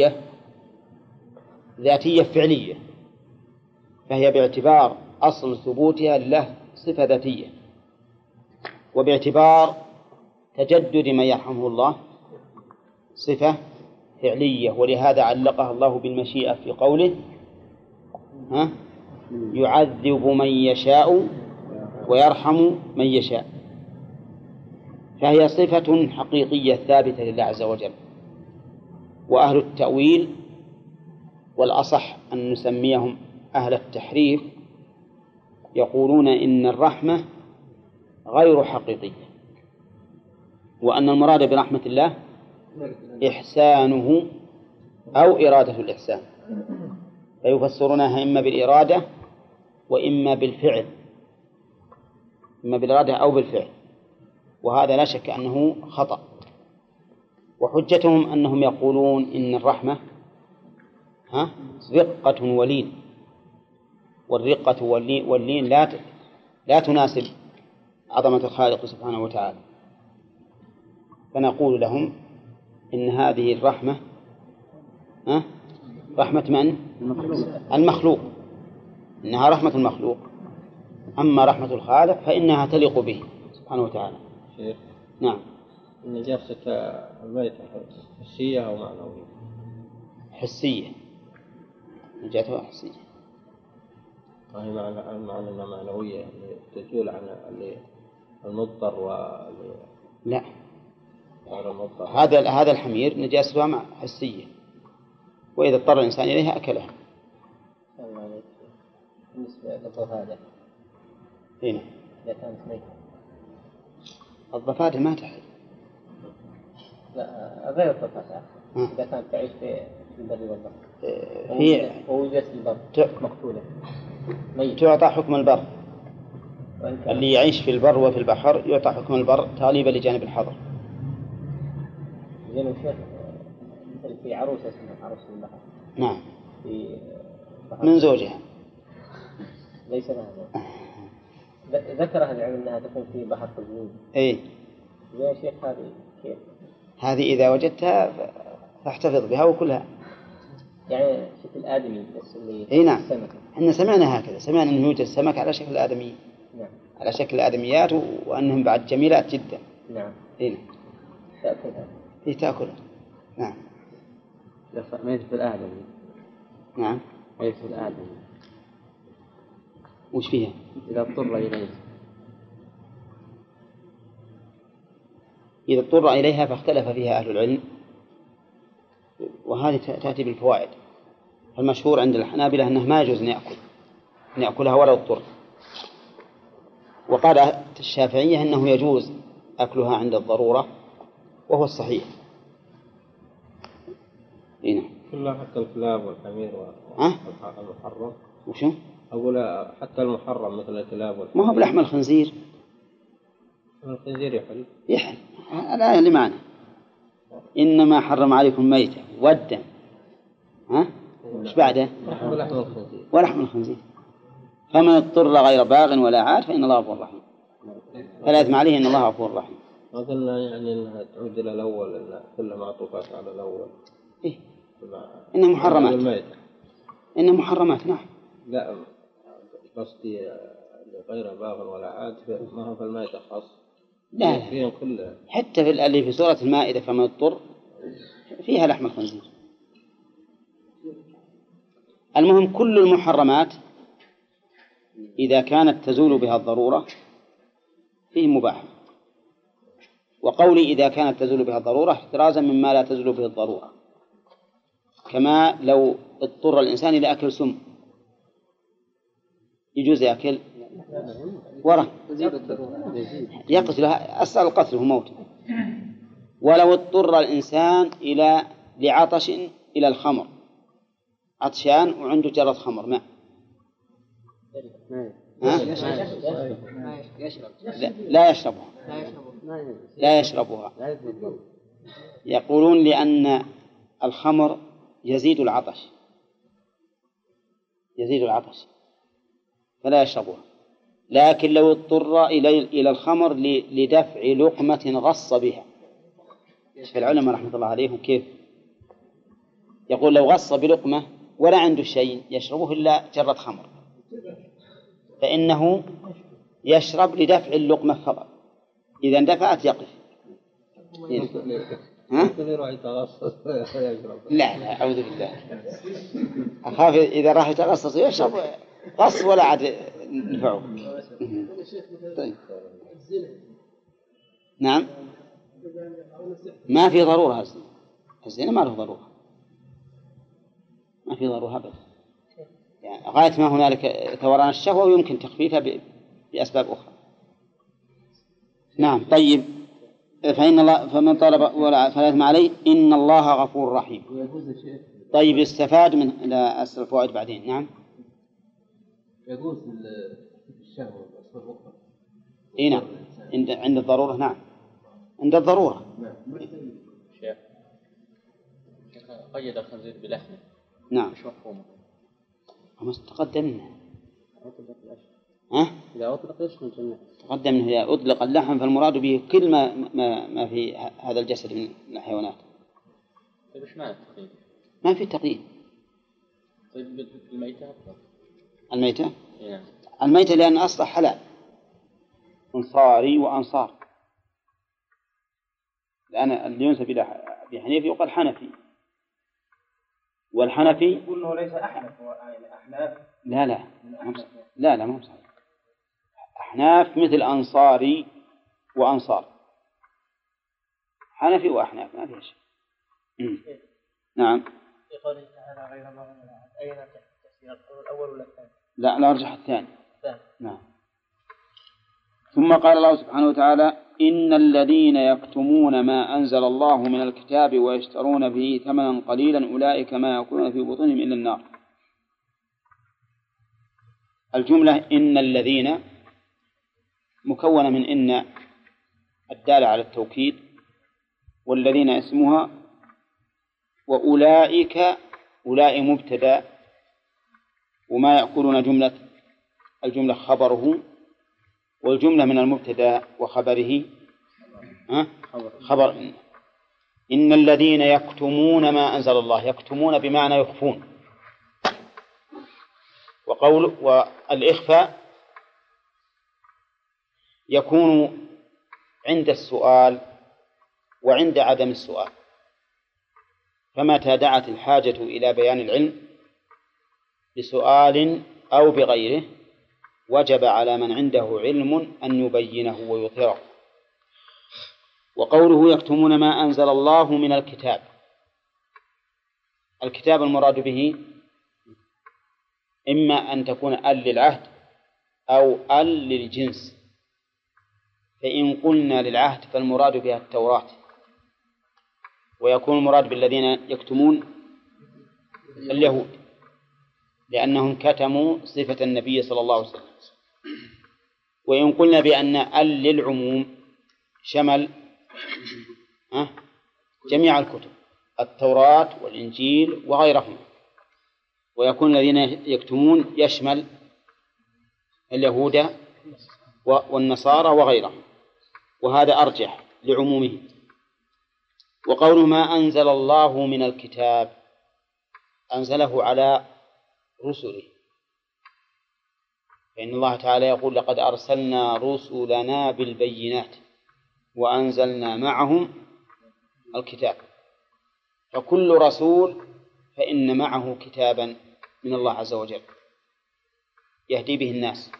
ذاتية فعلية، فهي باعتبار أصل ثبوتها له صفة ذاتية، وباعتبار تجدد من يرحمه الله صفة فعلية، ولهذا علقها الله بالمشيئة في قوله يعذب من يشاء ويرحم من يشاء، فهي صفة حقيقية ثابتة لله عز وجل. وأهل التأويل، والأصح أن نسميهم أهل التحريف، يقولون إن الرحمة غير حقيقية، وأن المراد برحمة الله إحسانه أو إرادة الإحسان، فيفسرونها إما بالإرادة وإما بالفعل، إما بالإرادة أو بالفعل، وهذا لا شك أنه خطأ. وحجتهم أنهم يقولون إن الرحمة رقة ولين، والرقة واللين لا تناسب عظمة الخالق سبحانه وتعالى، فنقول لهم إن هذه الرحمة رحمة من؟ المخلوق، إنها رحمة المخلوق، أما رحمة الخالق فإنها تليق به سبحانه وتعالى. شيخ. نعم. نجاسة الميتة حسية أو معنوية؟ حسية، نجاتها حسية. وهي معنى معنوية تزول عن المضطر لا، المضطر. هذا الحمير نجاستها حسية، وإذا اضطر الإنسان إليها أكلها. بالنسبة للضفادع هنا إذا كانت ميتة، الضفادع ما تحل. لا غير الضفادع، إذا كانت تعيش في البر والبحر هي ووجدت في البر مقتولة تعطى حكم البر، اللي يعيش في البر وفي البحر يعطى حكم البر تغليبا لجانب الحظر. زين الشيخ، مثل في عروسة اسمها عروس البحر. نعم. في من زوجها. ليس لها ذكرها العلم أنها تكون في بحر قزوين. إيه. زين الشيخ، هذه كيف؟ هذه إذا وجدتها فاحتفظ بها وكلها. يعني شكل آدمي بس اللي إيه نعم. السمكة. إحنا سمعنا هكذا، سمعنا أنه يوجد سمك على شكل آدمي. نعم. على شكل الآدميات، وأنهم بعد جميلات جدا. نعم. إيه. تأكلها. إيه تأكلها. نعم. ميت في الآدمي. نعم. ميت في الآدمي. وش فيها؟ إذا اضطر إليه. إذا اضطر إليها فاختلف فيها أهل العلم، وهذه تأتي بالفوائد. المشهور عند الحنابلة أنه ما يجوز أن يأكلها ولا اضطر، وقال الشافعية أنه يجوز أكلها عند الضرورة، وهو الصحيح. هنا كلها حتى الكلاب والحمير والمحرم. وشو؟ أقول حتى المحرم مثل الكلاب والحمير. ما هو بلحم الخنزير. الخنزير يحل. يحل. الآية اللي معنا إنما حرم عليكم ميتة والدم. إيش بعده؟ ولحم الخنزير. فمن اضطر غير باغ ولا عاد فإن الله غفور رحيم، فلا إثم عليه إن الله غفور رحيم. أظن يعني أنها تعود إلى الأول، أن كل معطوفات على الأول. إيه؟ إنها محرمات. إنها محرمات. نعم. لا قصدي غير باغ ولا عاد، ما هو في المائدة خاص. لا فيهم كلها. حتى في اللي في سورة المائدة فمن اضطر فيها لحم الخنزير. المهم كل المحرمات إذا كانت تزول بها الضرورة فيه مباح. وقولي إذا كانت تزول بها الضرورة احترازا مما لا تزول به الضرورة، كما لو اضطر الإنسان إلى أكل سم يجوز يأكل ورق يقتلها، أصل القتل هو موت. ولو اضطر الإنسان لعطش إلى الخمر، عطشان وعنده جرة خمر ماء، لا يشربها، لا يشربها. يقولون لأن الخمر يزيد العطش، يزيد العطش فلا يشربها. لكن لو اضطر إلى الخمر لدفع لقمة غص بها، في العلماء رحمة الله عليهم كيف يقول لو غص بلقمة ولا عنده شيء يشربه إلا جرة خمر، فإنه يشرب لدفع اللقمة فقط، إذا اندفعت يقف. لا أعوذ بالله، أخاف إذا راح يتغصص يشرب غص ولا عاد نفعه. طيب. نعم، ما في ضرورة، الزنا ما له ضرورة، ما في ضرورة أبدا، يعني غاية ما هنالك ثوران الشهوة ويمكن تخفيفها بأسباب أخرى. نعم. طيب، فإن الله فمن طلب فلا إثم عليه إن الله غفور رحيم. طيب، يستفاد من لا أسر الفوائد بعدين. نعم. يجوز الشهوة أسباب أخرى. إيه نعم، عند الضرورة. نعم، عند الضرورة. شيخ قيد الخنزير بلحمه. نعم. مش مفهومه. ما تقدمنا. إذا أطلق يشمل جميع. تقدم أنه إذا أطلق اللحم فالمراد به كل ما في هذا الجسد من الحيوانات. طيب إيش معنى التقييد؟ ما في تقييد. طيب الميتة أفضل. الميتة؟ نعم. الميتة لأن أصلها حلال، أنصاري وأنصار، لأن اللي ينسب إلى أبي حنيفة يقال حنفي، والحنفي يقول إنه ليس أحنف، هو أحناف. لا ما هو صحيح. أحناف مثل أنصاري وأنصار، حنفي وأحناف ما فيها شيء. نعم. في قوله تعالى غير مغضوب عليهم، أين التفسير الأول ولا الثاني؟ لا أرجح الثاني. نعم. ثم قال الله سبحانه وتعالى إن الذين يكتمون ما أنزل الله من الكتاب ويشترون به ثمنا قليلا أولئك ما يأكلون في بطونهم إلا النار. الجملة إن الذين مكونة من إن الدالة على التوكيد، والذين اسمها، وأولئك أولئك مبتدأ، وما يأكلون الجملة خبره، والجملة من المبتدأ وخبره خبر إن الذين يكتمون ما أنزل الله، يكتمون بمعنى يخفون. والإخفاء يكون عند السؤال وعند عدم السؤال، فمتى دعت الحاجة إلى بيان العلم بسؤال أو بغيره وجب على من عنده علم أن يبينه ويظهره. وقوله يكتمون ما أنزل الله من الكتاب، الكتاب المراد به إما أن تكون ال للعهد أو ال للجنس، فإن قلنا للعهد فالمراد بها التوراة، ويكون المراد بالذين يكتمون اليهود لأنهم كتموا صفة النبي صلى الله عليه وسلم. وإن قلنا بأن ال للعموم شمل جميع الكتب، التوراة والإنجيل وغيرهم، ويكون الذين يكتمون يشمل اليهود والنصارى وغيرهم، وهذا أرجح لعمومه. وقول ما أنزل الله من الكتاب أنزله على رسله، فإن الله تعالى يقول لقد أرسلنا رسلنا بالبينات وأنزلنا معهم الكتاب، فكل رسول فإن معه كتابا من الله عز وجل يهدي به الناس.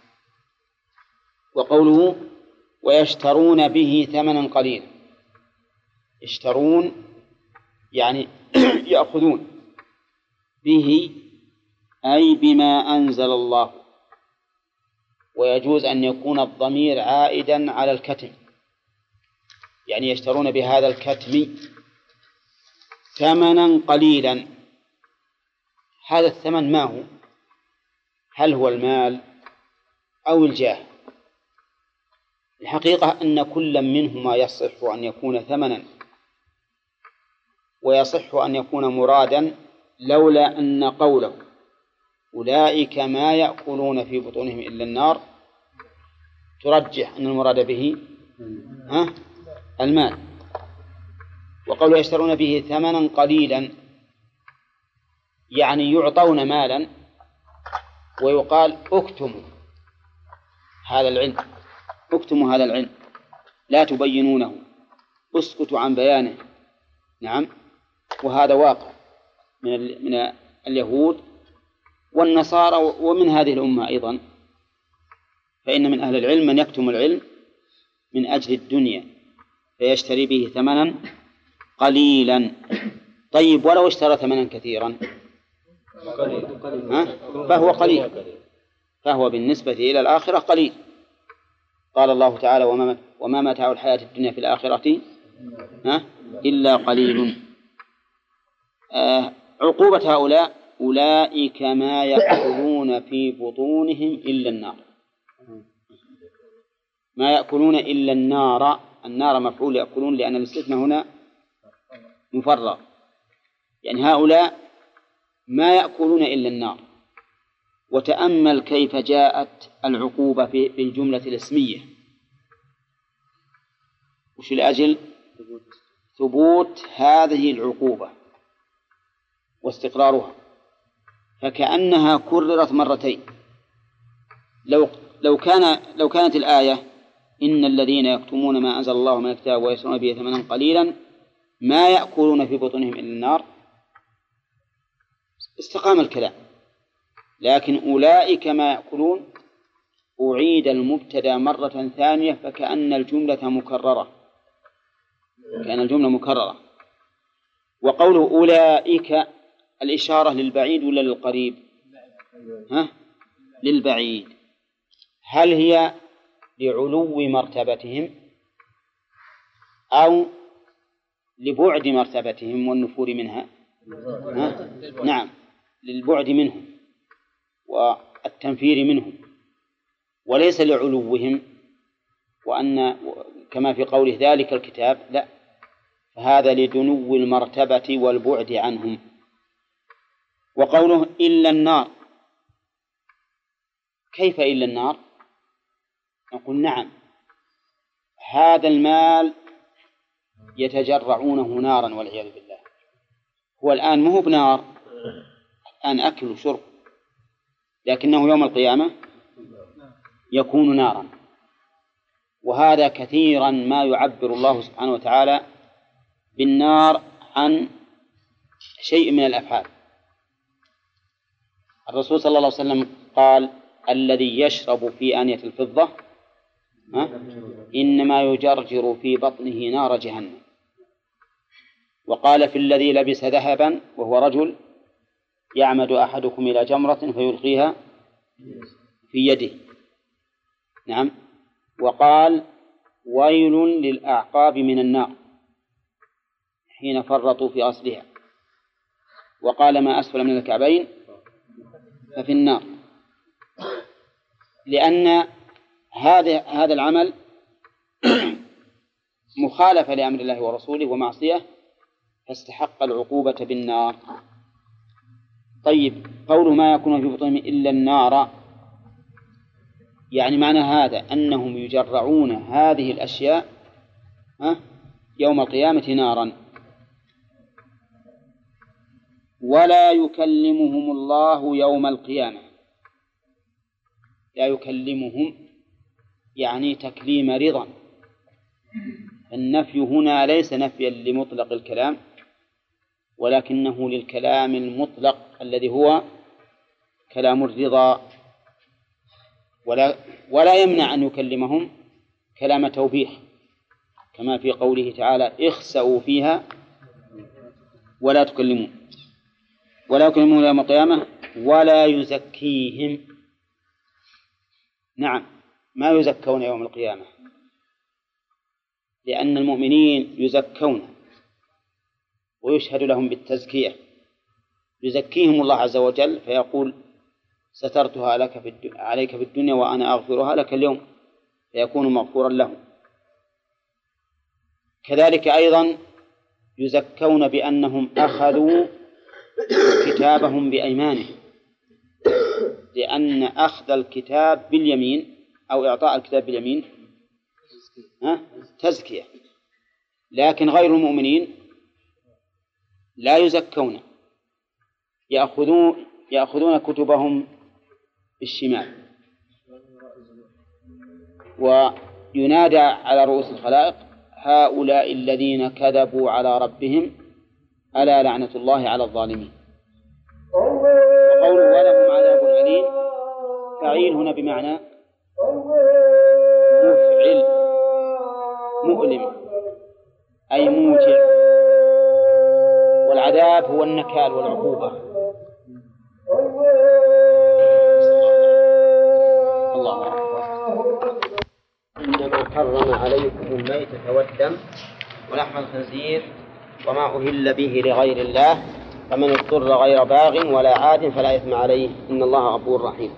وقوله ويشترون به ثمنا قليلا، يشترون يعني يأخذون به أي بما أنزل الله، ويجوز أن يكون الضمير عائدا على الكتم، يعني يشترون بهذا الكتم ثمنا قليلا. هذا الثمن ما هو؟ هل هو المال أو الجاه؟ الحقيقة أن كل منهما يصح أن يكون ثمنا ويصح أن يكون مرادا، لولا أن قوله أولئك ما يأكلون في بطونهم إلا النار ترجح أن المراد به المال. وقوله يشترون به ثمنا قليلا يعني يعطون مالا ويقال اكتموا هذا العلم، اكتموا هذا العلم لا تبينونه، اسكتوا عن بيانه. نعم، وهذا واقع من اليهود والنصارى ومن هذه الأمة أيضا، فإن من أهل العلم من يكتم العلم من أجل الدنيا فيشتري به ثمنا قليلا. طيب ولو اشترى ثمنا كثيرا فهو قليل، فهو بالنسبة إلى الآخرة قليل. قال الله تعالى وما متاع الحياة الدنيا في الآخرة إلا قليل. عقوبة هؤلاء أولئك ما يأكلون في بطونهم إلا النار، ما يأكلون إلا النار. النار مفعول يأكلون لأن الاستثناء هنا مفرغ، يعني هؤلاء ما يأكلون إلا النار. وتأمل كيف جاءت العقوبة في الجملة الاسمية، وش لأجل ثبوت هذه العقوبة واستقرارها، فكأنها كررت مرتين. لو كانت الآية إن الذين يكتمون ما أنزل الله من الكتاب ويشترون به ثمنا قليلا ما يأكلون في بطونهم إلا النار استقام الكلام، لكن أولئك ما يأكلون أعيد المبتدأ مرة ثانية فكأن الجملة مكررة، كأن الجملة مكررة. وقوله أولئك الإشارة للبعيد ولا للقريب؟ للبعيد. هل هي لعلو مرتبتهم أو لبعد مرتبتهم والنفور منها؟ نعم، للبعد منهم والتنفير منهم، وليس لعلوهم، وأن كما في قوله ذلك الكتاب، لا، فهذا لدنو المرتبة والبعد عنهم. وقوله إلا النار، كيف إلا النار؟ نقول نعم، هذا المال يتجرعونه نارا والعياذ بالله. هو الآن مو بنار، الآن أكل وشرب، لكنه يوم القيامة يكون نارا. وهذا كثيرا ما يعبر الله سبحانه وتعالى بالنار عن شيء من الأفعال. الرسول صلى الله عليه وسلم قال الذي يشرب في آنية الفضة إنما يجرجر في بطنه نار جهنم. وقال في الذي لبس ذهبا وهو رجل يعمد أحدكم إلى جمرة فيلقيها في يده. نعم. وقال ويل للأعقاب من النار حين فرطوا في غسلها. وقال ما أسفل من الكعبين ففي النار، لأن هذا العمل مخالفة لأمر الله ورسوله ومعصية فاستحق العقوبة بالنار. طيب، قوله ما يكون في بطونهم إلا النار، يعني معنى هذا أنهم يجرعون هذه الأشياء يوم القيامة نارا. ولا يكلمهم الله يوم القيامة، لا يكلمهم يعني تكليم رضا. النفي هنا ليس نفيا لمطلق الكلام، ولكنه للكلام المطلق الذي هو كلام الرضا. ولا يمنع أن يكلمهم كلام توبيخ، كما في قوله تعالى اخسأوا فيها ولا تكلمون، ولا يكلمون يوم القيامة ولا يزكيهم. نعم، ما يزكون يوم القيامة، لأن المؤمنين يزكون ويشهد لهم بالتزكية، يزكيهم الله عز وجل فيقول سترتها لك عليك في الدنيا وأنا أغفرها لك اليوم، فيكون مغفورا لهم. كذلك أيضا يزكون بأنهم أخذوا كتابهم بأيمانهم، لأن أخذ الكتاب باليمين أو إعطاء الكتاب باليمين تزكية. لكن غير المؤمنين لا يزكون، يأخذون كتبهم بالشمال، وينادى على رؤوس الخلائق هؤلاء الذين كذبوا على ربهم ألا لعنة الله على الظالمين. وقوله ولهم عذاب أليم، فعيل هنا بمعنى مفعل، مؤلم أي موجع، والعذاب هو النكال والعقوبة. الله أكبر. إنما حرم عليكم الميتة والدم ولحم الخنزير وما أهل به لغير الله، فمن اضطر غير باغ ولا عاد فلا إثم عليه إن الله غفور رحيم.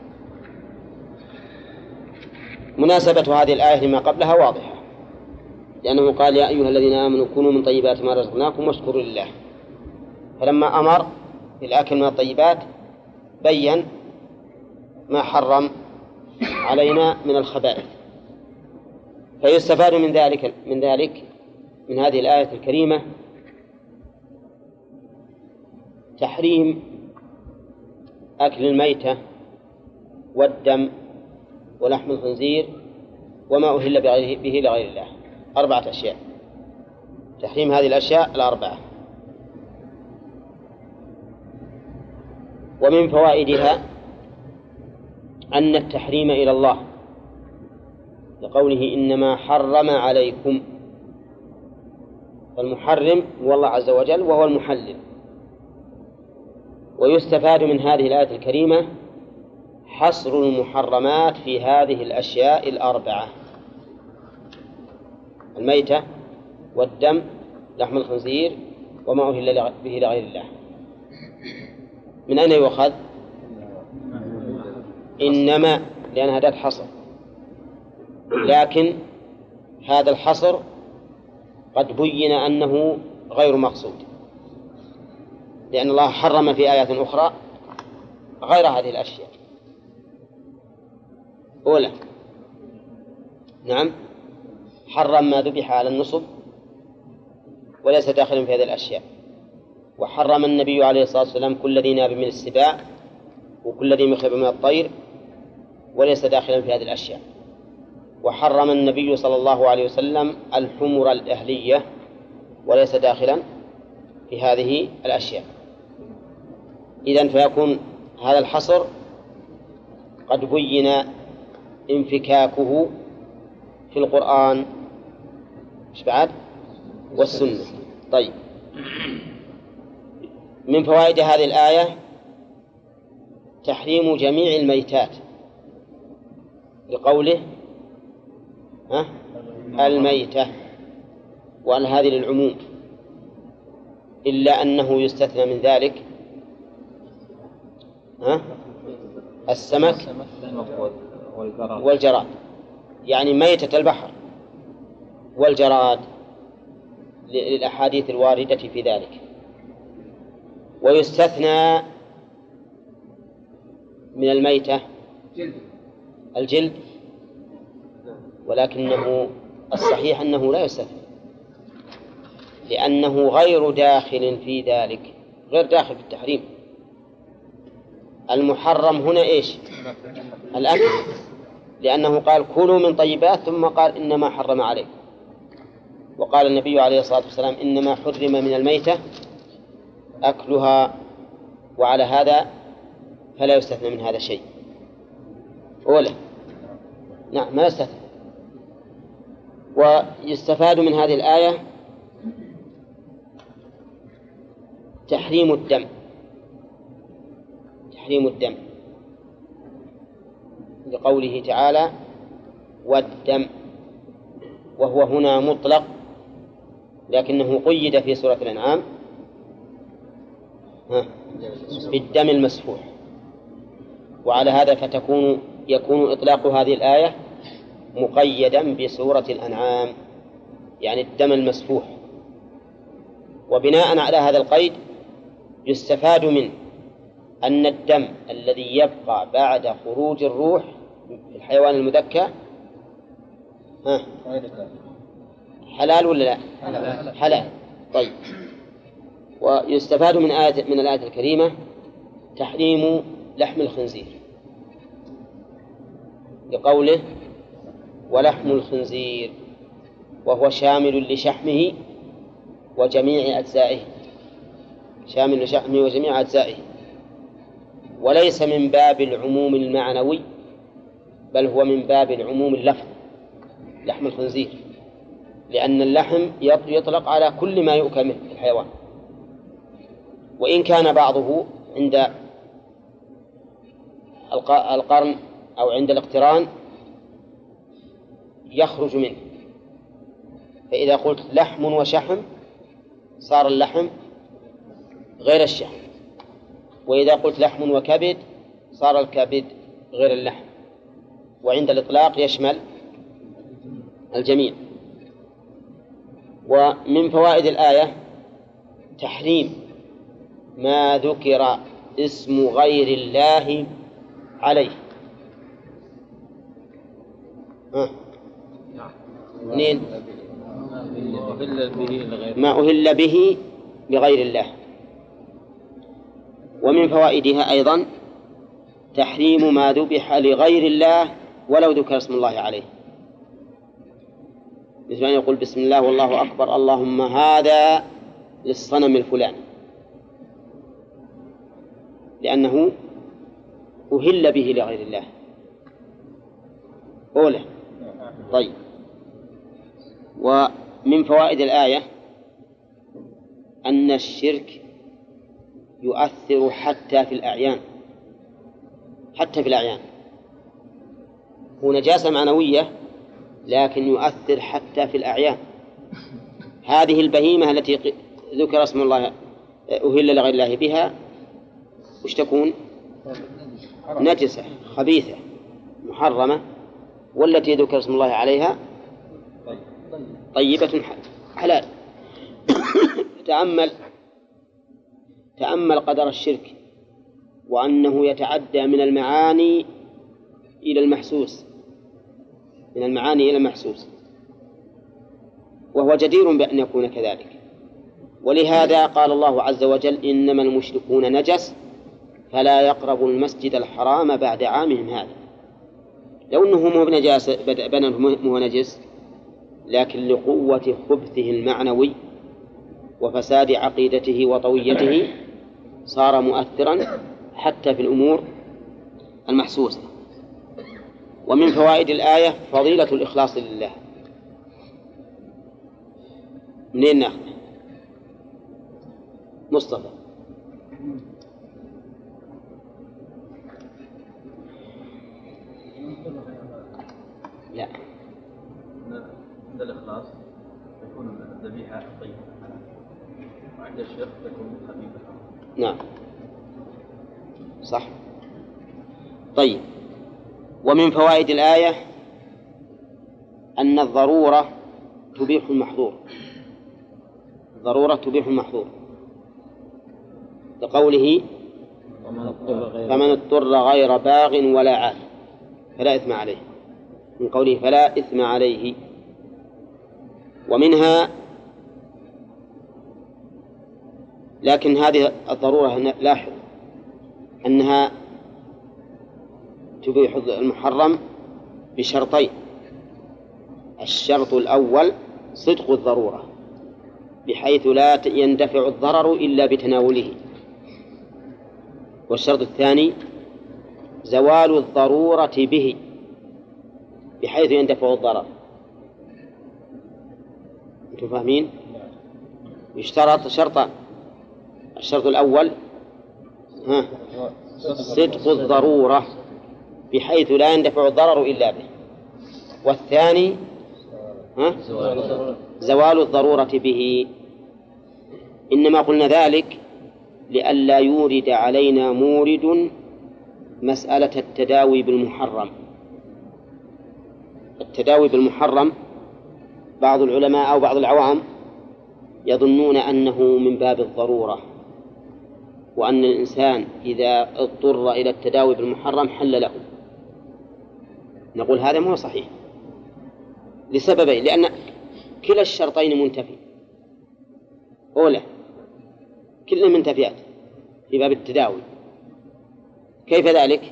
مناسبة هذه الآية لما قبلها واضحة، لأنه قال يا أيها الذين آمنوا كونوا من طيبات ما رزقناكم واشكروا لله، فلما أمر بالأكل من الطيبات بين ما حرم علينا من الخبائث. فيستفاد من هذه الآية الكريمة تحريم أكل الميتة والدم ولحم الخنزير وما أهل به لغير الله، 4 أشياء، تحريم هذه الأشياء ال4. ومن فوائدها أن التحريم إلى الله، لقوله إنما حرم عليكم، فالمحرم هو الله عز وجل وهو المحلل. ويستفاد من هذه الآية الكريمة حصر المحرمات في هذه الأشياء ال4: الميتة والدم لحم الخنزير وما أهل به لغير الله. من أين يؤخذ؟ إنما، لأن هذا حصر، لكن هذا الحصر قد بين أنه غير مقصود، لأن الله حرم في آيات أخرى غير هذه الأشياء. أولا، نعم، حرم ما ذبح على النصب وليس داخلا في هذه الأشياء، وحرم النبي عليه الصلاة والسلام كل ذي ناب من السباع وكل ذي مخلب من الطير وليس داخلا في هذه الأشياء. وحرم النبي صلى الله عليه وسلم الحمر الأهلية وليس داخلا في هذه الأشياء. إذن فيكون هذا الحصر قد بين انفكاكه في القرآن مش بعد والسنة. طيب، من فوائد هذه الآية تحريم جميع الميتات، لقوله الميتة، وأن هذه للعموم، إلا أنه يستثنى من ذلك السمك والجراد، يعني ميتة البحر والجراد للأحاديث الواردة في ذلك. ويستثنى من الميتة الجلد، ولكنه الصحيح أنه لا يستثنى، لأنه غير داخل في ذلك، غير داخل في التحريم. المحرم هنا إيش؟ الأكل، لأنه قال كلوا من طيبات ثم قال إنما حرم عليكم. وقال النبي عليه الصلاة والسلام إنما حرم من الميتة أكلها، وعلى هذا فلا يستثنى من هذا شيء. أولا، نعم، ما يستثنى. ويستفاد من هذه الآية تحريم الدم، لقوله تعالى والدم، وهو هنا مطلق لكنه قيد في سورة الأنعام بالدم المسفوح، وعلى هذا يكون إطلاق هذه الآية مقيدا بسورة الأنعام، يعني الدم المسفوح. وبناء على هذا القيد يستفاد منه أن الدم الذي يبقى بعد خروج الروح في الحيوان المذكى حلال ولا لا؟ حلال. طيب، ويستفاد من الآية الكريمة تحريم لحم الخنزير لقوله ولحم الخنزير، وهو شامل لشحمه وجميع أجزائه، شامل لشحمه وجميع أجزائه، وليس من باب العموم المعنوي بل هو من باب العموم اللفظي، لحم الخنزير، لأن اللحم يطلق على كل ما يؤكل من الحيوان، وإن كان بعضه عند القرن أو عند الاقتران يخرج منه، فإذا قلت لحم وشحم صار اللحم غير الشحم، وإذا قلت لحم وكبد صار الكبد غير اللحم، وعند الإطلاق يشمل الجميع. ومن فوائد الآية تحريم ما ذكر اسم غير الله عليه. اثنين، ما أهل به لغير الله. ومن فوائدها أيضا تحريم ما ذبح لغير الله ولو ذكر اسم الله عليه، مثل أن يقول بسم الله والله أكبر اللهم هذا للصنم الفلاني، لأنه أهل به لغير الله أولى. طيب، ومن فوائد الآية أن الشرك يؤثر حتى في الأعيان، حتى في الأعيان، هو نجاسة معنوية لكن يؤثر حتى في الأعيان. هذه البهيمة التي ذكر اسم الله أهل لغير الله بها وش تكون؟ نجسة خبيثة محرمة، والتي ذكر اسم الله عليها طيبة حلال. تأمل قدر الشرك وأنه يتعدى من المعاني إلى المحسوس، من المعاني إلى المحسوس، وهو جدير بأن يكون كذلك. ولهذا قال الله عز وجل إنما المشركون نجس فلا يقربوا المسجد الحرام بعد عامهم هذا. لو أنه مو بنجاسة بنه مو نجس، لكن لقوة خبثه المعنوي وفساد عقيدته وطويته صار مؤثرا حتى في الأمور المحسوسة. ومن فوائد الآية فضيلة الإخلاص لله. منين نأخذ؟ مصطفى. لا، عند الإخلاص تكون الذبيحة طيبة وعند الشرك تكون خفيفة. نعم صح. طيب، ومن فوائد الآية أن الضرورة تبيح المحظور، الضرورة تبيح المحظور، لقوله فمن اضطر غير باغ ولا عاد فلا إثم عليه، من قوله فلا إثم عليه. ومنها، لكن هذه الضرورة لاحظ أنها تبيح المحرم بشرطين: الشرط الأول صدق الضرورة بحيث لا يندفع الضرر إلا بتناوله، والشرط الثاني زوال الضرورة به بحيث يندفع الضرر. أنتم فاهمين؟ يشترط شرطان: الشرط الأول صدق الضرورة بحيث لا يندفع الضرر إلا به. والثاني زوال الضرورة به. إنما قلنا ذلك لئلا يورد علينا مورد مسألة التداوي بالمحرم. التداوي بالمحرم بعض العلماء أو بعض العوام يظنون أنه من باب الضرورة، وأن الإنسان إذا اضطر إلى التداوي بالمحرم حل له. نقول هذا مو صحيح لسببين: لأن كلا الشرطين منتفي، أولى كل منتفيات في باب التداوي. كيف ذلك؟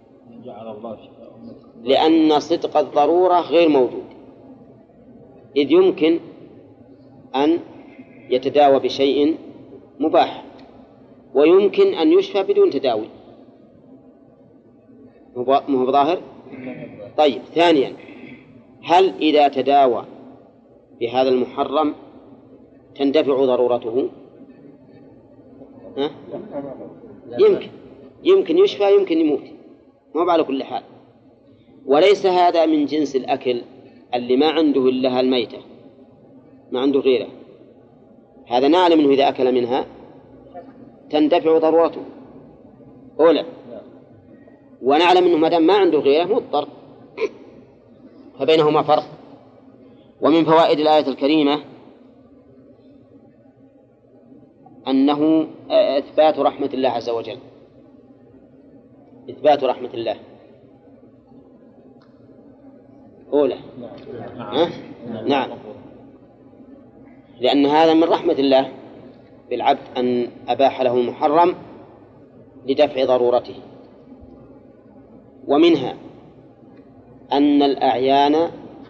لأن صدق الضرورة غير موجود، إذ يمكن أن يتداوى بشيء مباح ويمكن أن يشفى بدون تداوي. مو بظاهر؟ طيب، ثانيا، هل إذا تداوى بهذا المحرم تندفع ضرورته؟ يمكن يشفى يمكن يموت، ما على كل حال. وليس هذا من جنس الأكل اللي ما عنده إلا الميتة، ما عنده غيره. هذا نعلم أنه إذا أكل منها تندفع ضرورته أولى، ونعلم أنه ما دام ما عنده غيره مضطر، فبينهما فرق. ومن فوائد الآية الكريمة أنه إثبات رحمة الله عز وجل، إثبات رحمة الله أولى. نعم، لأن هذا من رحمة الله بالعبد أن أباح له المحرم لدفع ضرورته. ومنها أن الأعيان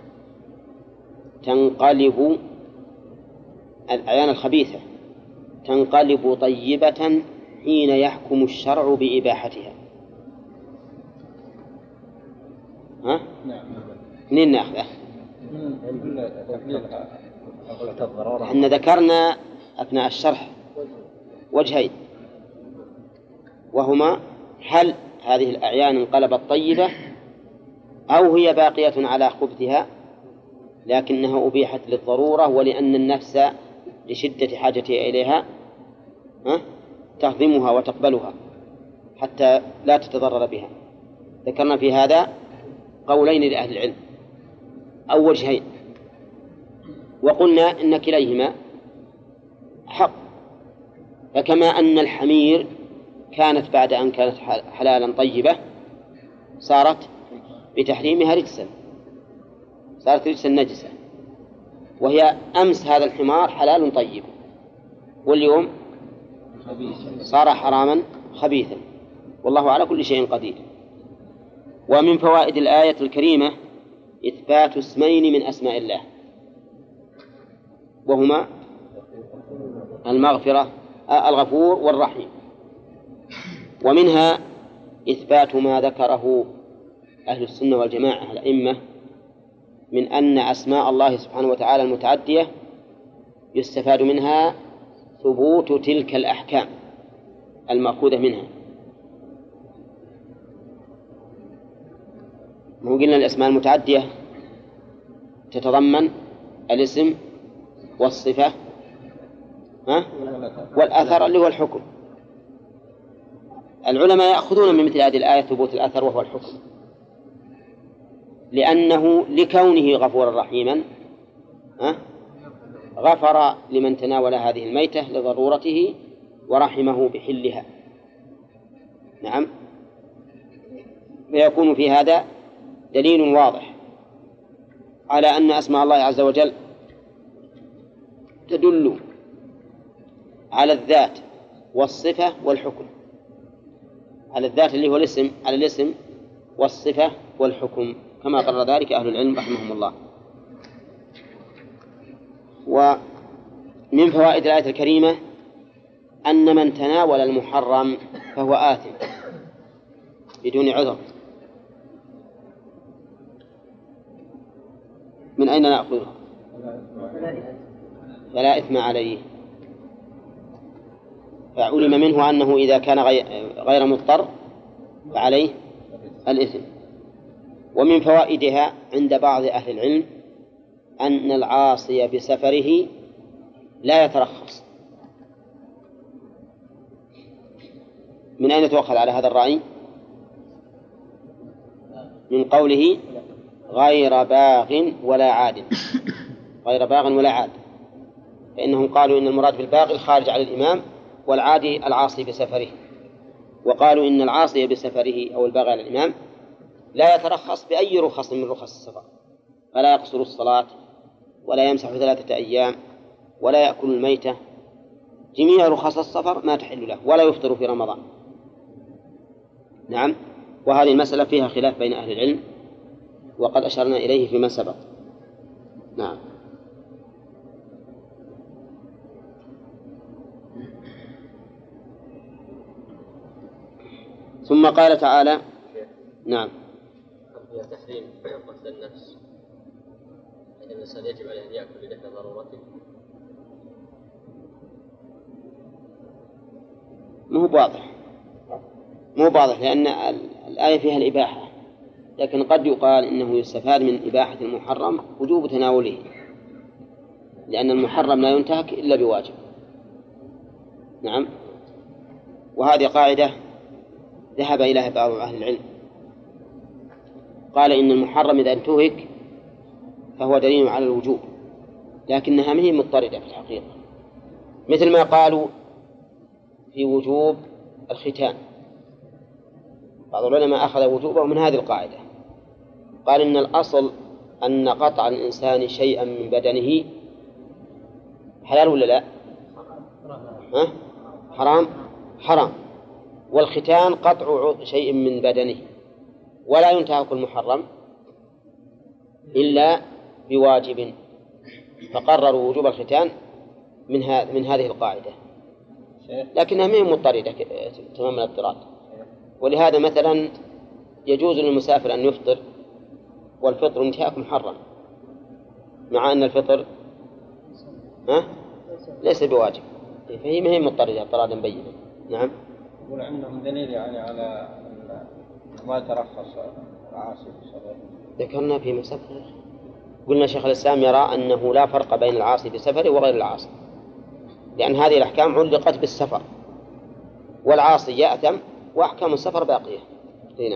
تنقلب، الأعيان الخبيثة تنقلب طيبة حين يحكم الشرع بإباحتها. ها؟ منين نأخذه؟ إحنا ذكرنا أثناء الشرح وجهين، وهما: هل هذه الأعيان انقلبت طيبة أو هي باقية على خبثها لكنها أبيحت للضرورة ولأن النفس لشدة حاجتها إليها تهضمها وتقبلها حتى لا تتضرر بها. ذكرنا في هذا قولين لأهل العلم أو وجهين، وقلنا إن كليهما حق. فكما أن الحمير كانت بعد أن كانت حلالا طيبة صارت بتحريمها رجسا، صارت رجسا نجسة، وهي أمس هذا الحمار حلال طيب واليوم صار حراما خبيثا، والله على كل شيء قدير. ومن فوائد الآية الكريمة إثبات اسمين من أسماء الله، وهما الغفور والرحيم. ومنها إثبات ما ذكره أهل السنة والجماعة الأئمة من أن أسماء الله سبحانه وتعالى المتعدية يستفاد منها ثبوت تلك الأحكام المأخوذة منها. مو قلنا الأسماء المتعدية تتضمن الاسم والصفة والأثر اللي هو الحكم. العلماء يأخذون من مثل هذه الآية ثبوت الأثر وهو الحكم، لأنه لكونه غفورا رحيما غفر لمن تناول هذه الميتة لضرورته ورحمه بحلها. نعم، فيكون في هذا دليل واضح على أن أسماء الله عز وجل تدل على الذات والصفة والحكم، على الذات اللي هو الاسم، على الاسم والصفة والحكم، كما قرر ذلك أهل العلم رحمهم الله. ومن فوائد الآية الكريمة أن من تناول المحرم فهو آثم بدون عذر. من أين نأخذها؟ فلا إثم عليه. فعلم منه أنه إذا كان غير مضطر فعليه الإثم. ومن فوائدها عند بعض أهل العلم أن العاصي بسفره لا يترخص. من أين تؤخذ على هذا الرأي؟ من قوله غير باغ ولا عاد، غير باغ ولا عاد، فإنهم قالوا إن المراد بالباغي الخارج على الإمام، والعادي العاصي بسفره. وقالوا إن العاصي بسفره أو الباغي على الإمام لا يترخص بأي رخص من رخص السفر، فلا يقصر الصلاة ولا يمسح 3 أيام ولا يأكل الميتة، جميع رخص السفر ما تحل له، ولا يفطر في رمضان. نعم، وهذه المسألة فيها خلاف بين أهل العلم وقد أشرنا إليه فيما سبق. نعم. ثم قال تعالى نعم هي تحريم قتل النفس، إن الإنسان يجب عليه أن يأكل لدفع ضرورته. مو واضح لأن الآية فيها الإباحة، لكن قد يقال إنه يستفاد من إباحة المحرم وجوب تناوله، لأن المحرم لا ينتهك إلا بواجب. نعم، وهذه قاعدة ذهب إليها بعض أهل العلم، قال إن المحرم إذا انتهك فهو دليل على الوجوب، لكنها ما هي مضطردة في الحقيقة، مثل ما قالوا في وجوب الختان. بعض العلماء أخذ وجوبه من هذه القاعدة، قال إن الأصل أن قطع الإنسان شيئا من بدنه حلال ولا لا؟ حرام. والختان قطع شيء من بدنه، ولا ينتهك المحرم إلا بواجب، فقرروا وجوب الختان من هذه القاعدة، لكنها ما هي مضطردة تمام الاضطراد. ولهذا مثلا يجوز للمسافر أن يفطر، والفطر انتهاك محرم، مع أن الفطر ليس بواجب، فهي ما هي مضطردة اضطرادا بينا. نعم. يقول عندهم دليل يعني على ما ترخص العاصي بسفره. ذكرنا في مسافر، قلنا شيخ الإسلام يرى أنه لا فرق بين العاصي بسفره وغير العاصي، لأن هذه الأحكام علقت بالسفر، والعاصي يأثم وأحكام السفر باقية. هنا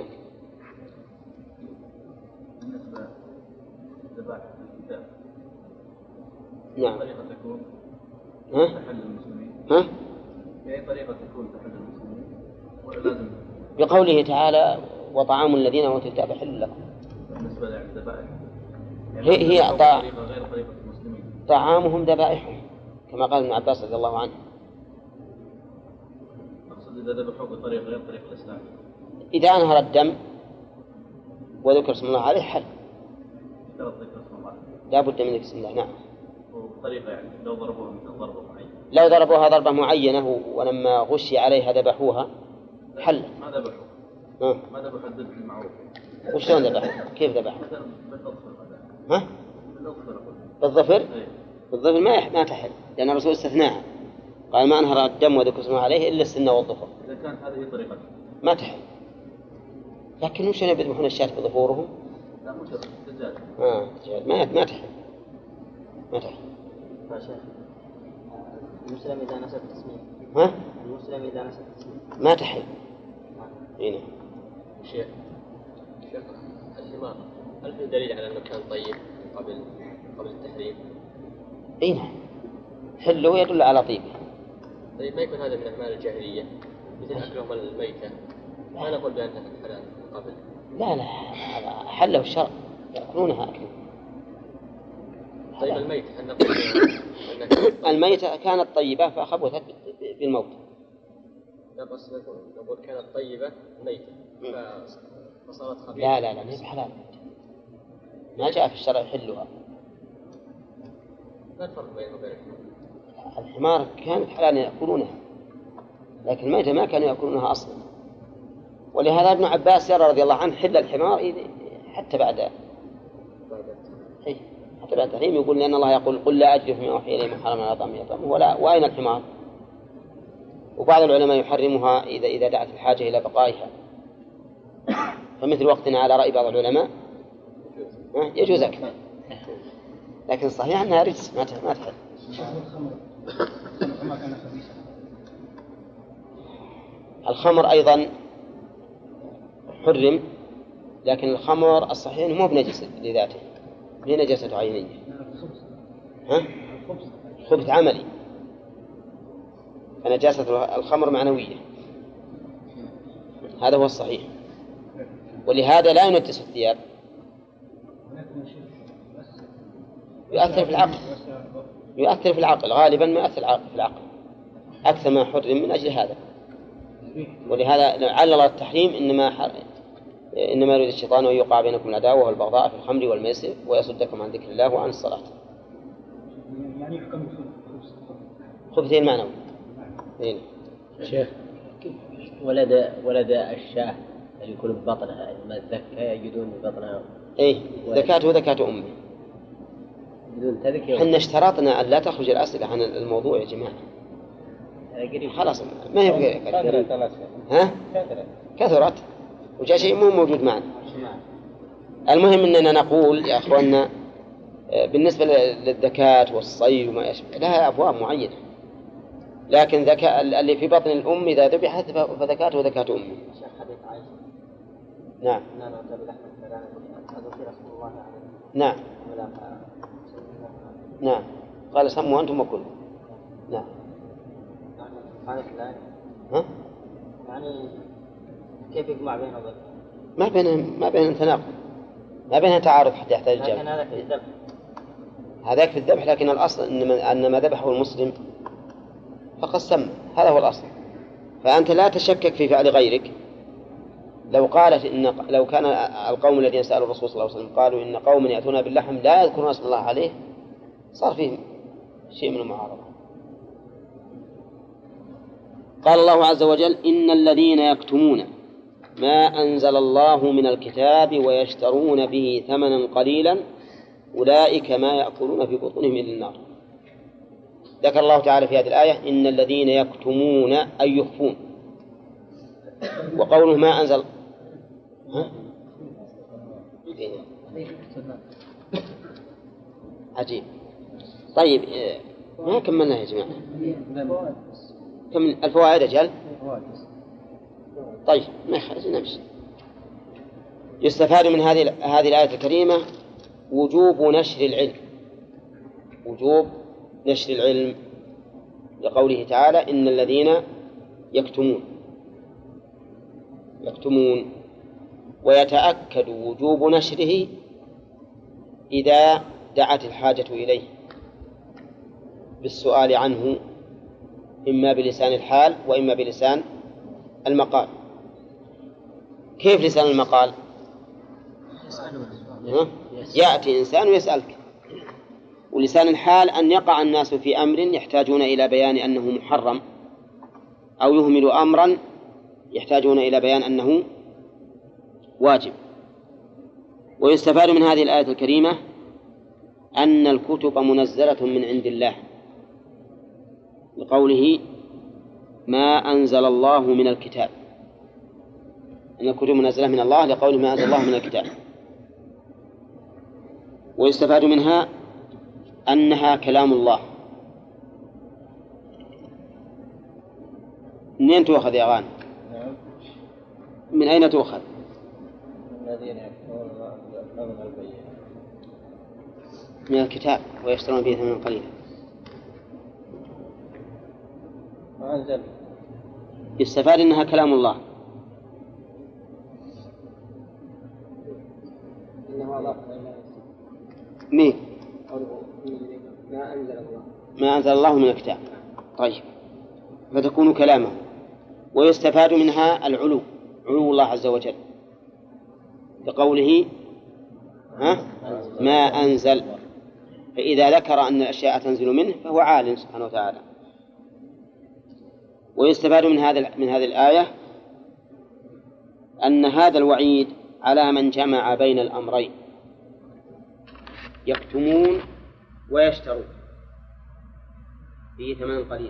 بالنسبة للذبائح في الكتاب، نعم. طريقة تكون تحل المسلمين، بأي طريقة تكون تحل المسلمين، ولا لازم بقوله تعالى وطعام الذين أوتوا الكتاب حل لكم. بالنسبة للذبائح هي طريقة غير طريقة المسلمين، طعامهم ذبائحهم، كما قال ابن عباس رضي الله عنه. أقصد إذا ذبحوا بطريقة غير طريقة الإسلام، إذا أنهر الدم وذكر اسم الله عليه حل، اشترط ذكر اسم الله، لا بد من ذكر اسم الله. نعم. وبطريقة يعني لو ضربوها مثل ضربة معينة، لو ضربوها ضربة معينة ولما غشي عليها ذبحوها حل. ما ذبحوا ما ذبحوا الذبح المعروف. وشلون ذبحوا؟ كيف ذبحوا؟ مثلا بالأظفر بالظفر؟ بالظفر ما تحل، لأن الرسول استثناها، قال ما أنهر الدم وذكر اسمه عليه إلا السن والظفر. إذا كانت هذه طريقة ما تحل. لكن وش يذبحون الشاة بظفورهم؟ لا مو شرط دجاج. ما تحل. المسلم إذا نسب تسمية. المسلم إذا نسب تسمية ما تحل. هنا شيخ الحمار، هل في دليل على أنه كان طيب قبل التحريم؟ نعم، حله يدل على طيبه. طيب ما يكون هذا من أعمال الجاهلية مثل أكلهم الميتة؟ ما نقول بأنها حلال قبل. لا حله الشرع، يأكلونها أكل. طيب الميتة هل نقول الميتة كانت طيبة فخبثت بالموت. لا بس نقول كانت طيبة ميتة فصارت خبيثة. لا ما هي بحلال، ما جاء في الشرع يحلها. ما الفرق بينه وبين الحمار كانت حلال يأكلونها، لكن الميتة ما كانوا يأكلونها أصلا. ولهذا ابن عباس يرى رضي الله عنه حل الحمار حتى بعد التحريم، يقول لأن الله يقول قل لا أجد فيما أوحي إلي محرما على طعام يطعمه وأين الحمار. وبعض العلماء يحرمها إذا دعت الحاجة إلى بقائها، فمثل وقتنا على رأي بعض العلماء يجوز أكثر، لكن صحيح أنها رجس ما تحل. الخمر أيضا حرم، لكن الخمر الصحيح مو بنجس لذاته، هي نجاسة عينية. خبث عملي، فنجاسة الخمر معنوية، هذا هو الصحيح. ولهذا لا ينجس الثياب، يؤثر في العقل غالبا، ما يؤثر في العقل أكثر ما حرم من أجل هذا. ولهذا علل التحريم إنما يريد الشيطان أن يوقع بينكم العداوة والبغضاء في الخمر والميسر ويصدكم عن ذكر الله وعن الصلاة. يعني يحكم خبثين معنوي. شيخ، ولد الشاه اللي يكون ببطنها ما الذكاء يجدون ببطنها. ذكاته ذكاة أمه. بدون تذكير. حنا اشترطنا أن لا تخرج الأسئلة عن الموضوع يا جماعة. خلاص ما هي كثرت وجاء شيء مو موجود معنا. المهم أننا نقول يا أخواننا بالنسبة للذكاة والصيد وما يشبه لها أبواب معينة، لكن ذكاء اللي في بطن الأم إذا ذبحت فذكاته ذكاة أمه. نعم. نعم. نعم. قال سموا أنتم وكلوا. نعم. يعني كيف يجمع بين وبين؟ ما بين تناقض، ما بين تعارض حتى يحتاج الجمع. لكن هذا في الذبح. هذاك في الذبح، لكن الأصل أن ما ذبحه المسلم فقد سمى، هذا هو الأصل. فأنت لا تشكك في فعل غيرك. لو كان القوم الذين سألوا الرسول صلى الله عليه وسلم قالوا إن قوم يأتون باللحم لا يذكرون اسم الله عليه، صار فيه شيء من المعارضة. قال الله عز وجل: إن الذين يكتمون ما أنزل الله من الكتاب ويشترون به ثمنا قليلا أولئك ما يأكلون في بطونهم إلا النار. ذكر الله تعالى في هذه الآية إن الذين يكتمون أي يخفون، وقوله ما أنزل عجيب. طيب ما كملنا يا جماعة، كم الفوائد أجل؟ طيب ما يخرج نمشي. يستفاد من هذه الآية الكريمة وجوب نشر العلم، وجوب نشر العلم، لقوله تعالى إن الذين يكتمون، ويتأكد وجوب نشره إذا دعت الحاجة إليه بالسؤال عنه، إما بلسان الحال وإما بلسان المقال. كيف لسان المقال؟ يأتي إنسان ويسألك. ولسان الحال أن يقع الناس في أمر يحتاجون إلى بيان أنه محرم، أو يهمل أمرا يحتاجون إلى بيان أنه واجب. ويستفاد من هذه الآية الكريمة أن الكتب منزلة من عند الله، لقوله ما أنزل الله من الكتاب، أن الكتب منزلة من الله لقوله ما أنزل الله من الكتاب. ويستفاد منها أنها كلام الله. منين تؤخذ يا غانم؟ من أين تؤخذ؟ الذين يكتمون ما أنزل من البينات من الكتاب ويشترون به ثمنا قليلا. ما أنزل. يستفاد أنها كلام الله. مين؟ ما أنزل الله من الكتاب. طيب، فتكون كلامه. ويستفاد منها العلو، علو الله عز وجل، بقوله ما أنزل، فإذا ذكر أن الأشياء تنزل منه فهو عال سبحانه وتعالى. ويستفاد من هذه الآية أن هذا الوعيد على من جمع بين الأمرين، يكتمون ويشترون به ثمنا قليلا.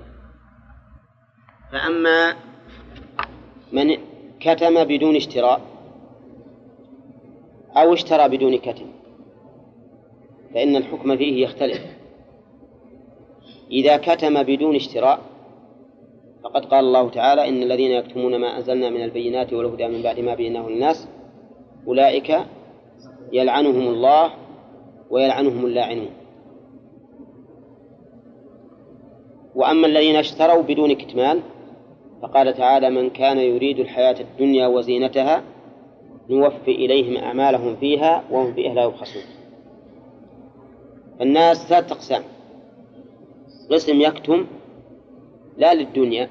فأما من كتم بدون اشتراء أو اشترى بدون كتم فإن الحكم فيه يختلف. إذا كتم بدون اشتراء فقد قال الله تعالى: إن الذين يكتمون ما أنزلنا من البينات والهدى من بعد ما بيناه للناس أولئك يلعنهم الله ويلعنهم اللاعنون. وأما الذين اشتروا بدون كتمان فقال تعالى: من كان يريد الحياة الدنيا وزينتها نوفي إليهم أعمالهم فيها وهم فيها لا يبخسون. الناس ثلاث أقسام: قسم يكتم لا للدنيا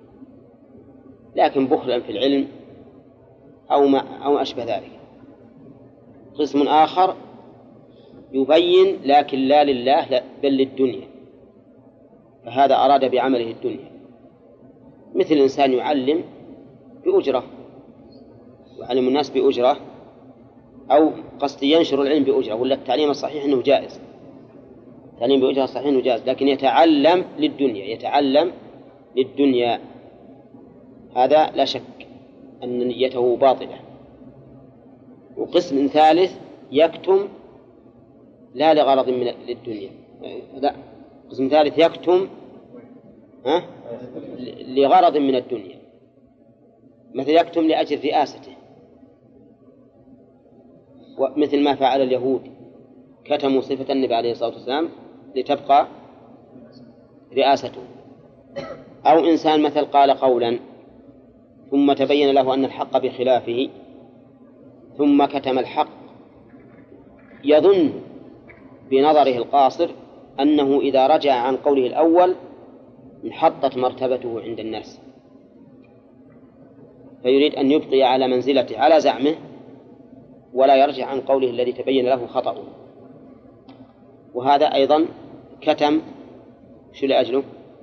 لكن بخلا في العلم أو أشبه ذلك. قسم آخر يبين لكن لا لله بل للدنيا، فهذا أراد بعمله الدنيا، مثل إنسان يعلم بأجرة، يعلم الناس بأجرة، أو قصد ينشر العلم بأجرة، ولا التعليم الصحيح أنه جائز، التعليم بأجرة صحيح أنه جائز، لكن يتعلم للدنيا، هذا لا شك أن نيته باطلة. وقسم ثالث يكتم لا لغرض من للدنيا، لا، قسم ثالث يكتم لغرض من الدنيا، مثل يكتم لأجل رئاسته، ومثل ما فعل اليهود، كتموا صفة النبي عليه الصلاة والسلام لتبقى رئاسته. أو إنسان مثل قال قولا ثم تبين له أن الحق بخلافه ثم كتم الحق، يظن بنظره القاصر أنه إذا رجع عن قوله الأول انحطت مرتبته عند الناس، فيريد أن يبقي على منزلته على زعمه ولا يرجع عن قوله الذي تبين له خطأه. وهذا أيضا كتم شو لأجله؟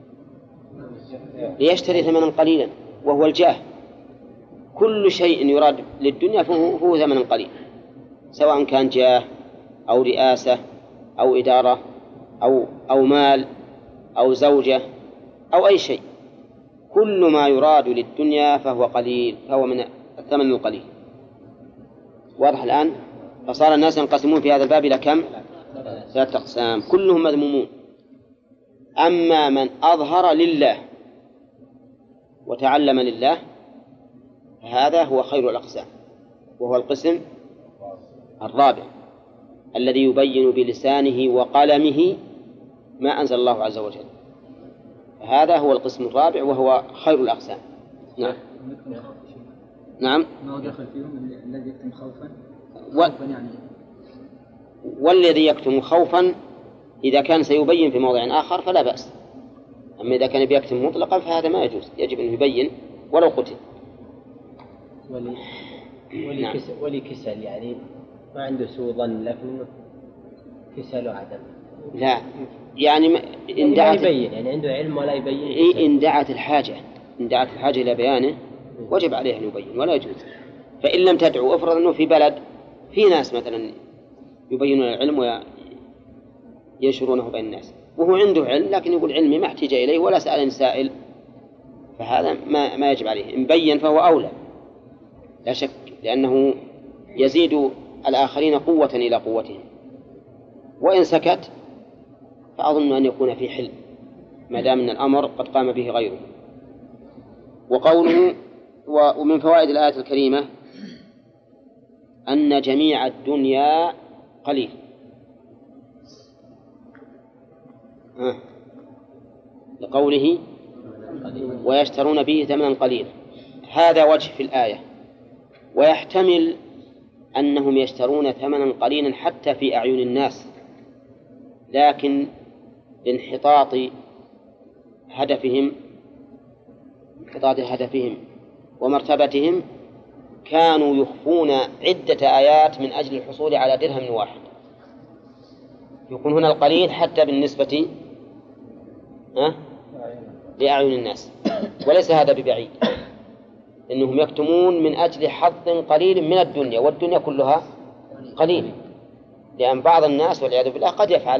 ليشتري ثمنا قليلا وهو الجاه. كل شيء يراد للدنيا فهو ثمن قليل، سواء كان جاه أو رئاسة أو إدارة أو مال أو زوجة أو أي شيء، كل ما يراد للدنيا فهو قليل، فهو من الثمن القليل. واضح الآن؟ فصار الناس ينقسمون في هذا الباب إلى كم؟ 3 أقسام، كلهم مذمومون. أما من أظهر لله وتعلم لله هذا هو خير الأقسام، وهو القسم الرابع الذي يبين بلسانه وقلمه ما أنزل الله عز وجل، هذا هو القسم الرابع وهو خير الأقسام. نعم. ما هو داخل فيهم الذي يكتم خوفا يعني. والذي يكتم خوفا إذا كان سيبين في موضع آخر فلا بأس، أما إذا كان بيكتم مطلقا فهذا ما يجوز، يجب أن يبين ولو قتل. ولي كسل يعني ما عنده سوء ظن لكنه كسل وعدم. لا يعني إن دعت يبين يعني عنده علم ولا يبين. إن دعت الحاجة إلى بيانه وجب عليه أن يبين ولا يجوز. فإن لم تدعو، افرض أنه في بلد في ناس مثلا يبينون العلم وينشرونه بين الناس وهو عنده علم لكن يقول علمي ما احتاج إليه ولا سألني سائل، فهذا ما يجب عليه. إن بين فهو أولى لا شك، لأنه يزيد الآخرين قوة إلى قوتهم. وإن سكت فأظن أن يكون في حل ما دام أن الأمر قد قام به غيره. وقوله ومن فوائد الآية الكريمة أن جميع الدنيا قليل. لقوله ويشترون به ثمنا قليلا، هذا وجه في الآية، ويحتمل أنهم يشترون ثمنا قليلا حتى في أعين الناس، لكن لانحطاط هدفهم ومرتبتهم كانوا يخفون عدة آيات من أجل الحصول على درهم واحد. يكون هنا القليل حتى بالنسبة لأعين الناس، وليس هذا ببعيد، إنهم يكتمون من أجل حظ قليل من الدنيا، والدنيا كلها قليل، لأن بعض الناس والعياذ بالله قد يفعل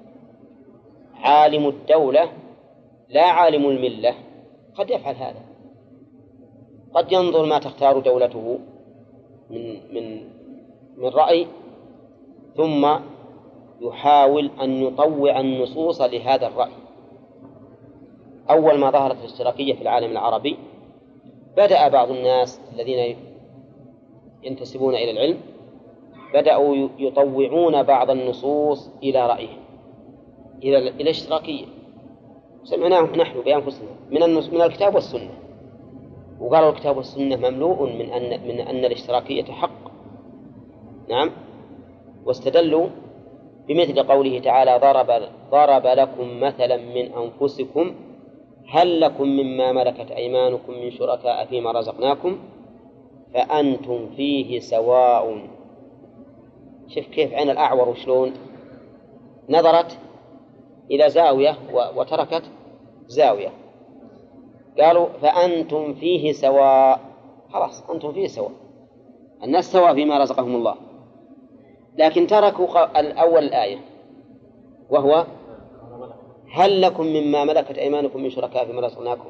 عالم الدولة لا عالم الملة، قد يفعل هذا، قد ينظر ما تختار دولته من رأي ثم يحاول أن يطوع النصوص لهذا الرأي. أول ما ظهرت الاشتراكية في العالم العربي بدأ بعض الناس الذين ينتسبون إلى العلم بدأوا يطوعون بعض النصوص إلى رأيهم، إلى الاشتراكية. سمعناهم نحن بأنفسنا من الكتاب والسنة، وقالوا الكتاب والسنة مملوء من أن الاشتراكية حق. نعم. واستدلوا بمثل قوله تعالى: ضرب لكم مثلا من أنفسكم هل لكم مما ملكت أيمانكم من شركاء فيما رزقناكم فأنتم فيه سواء. شوف كيف عين الأعور وشلون نظرت إلى زاوية وتركت زاوية. قالوا فأنتم فيه سواء، خلاص أنتم فيه سواء، الناس سواء فيما رزقهم الله. لكن تركوا الأول الآية وهو هل لكم مما ملكت أيمانكم من شركاء فيما رزقناكم.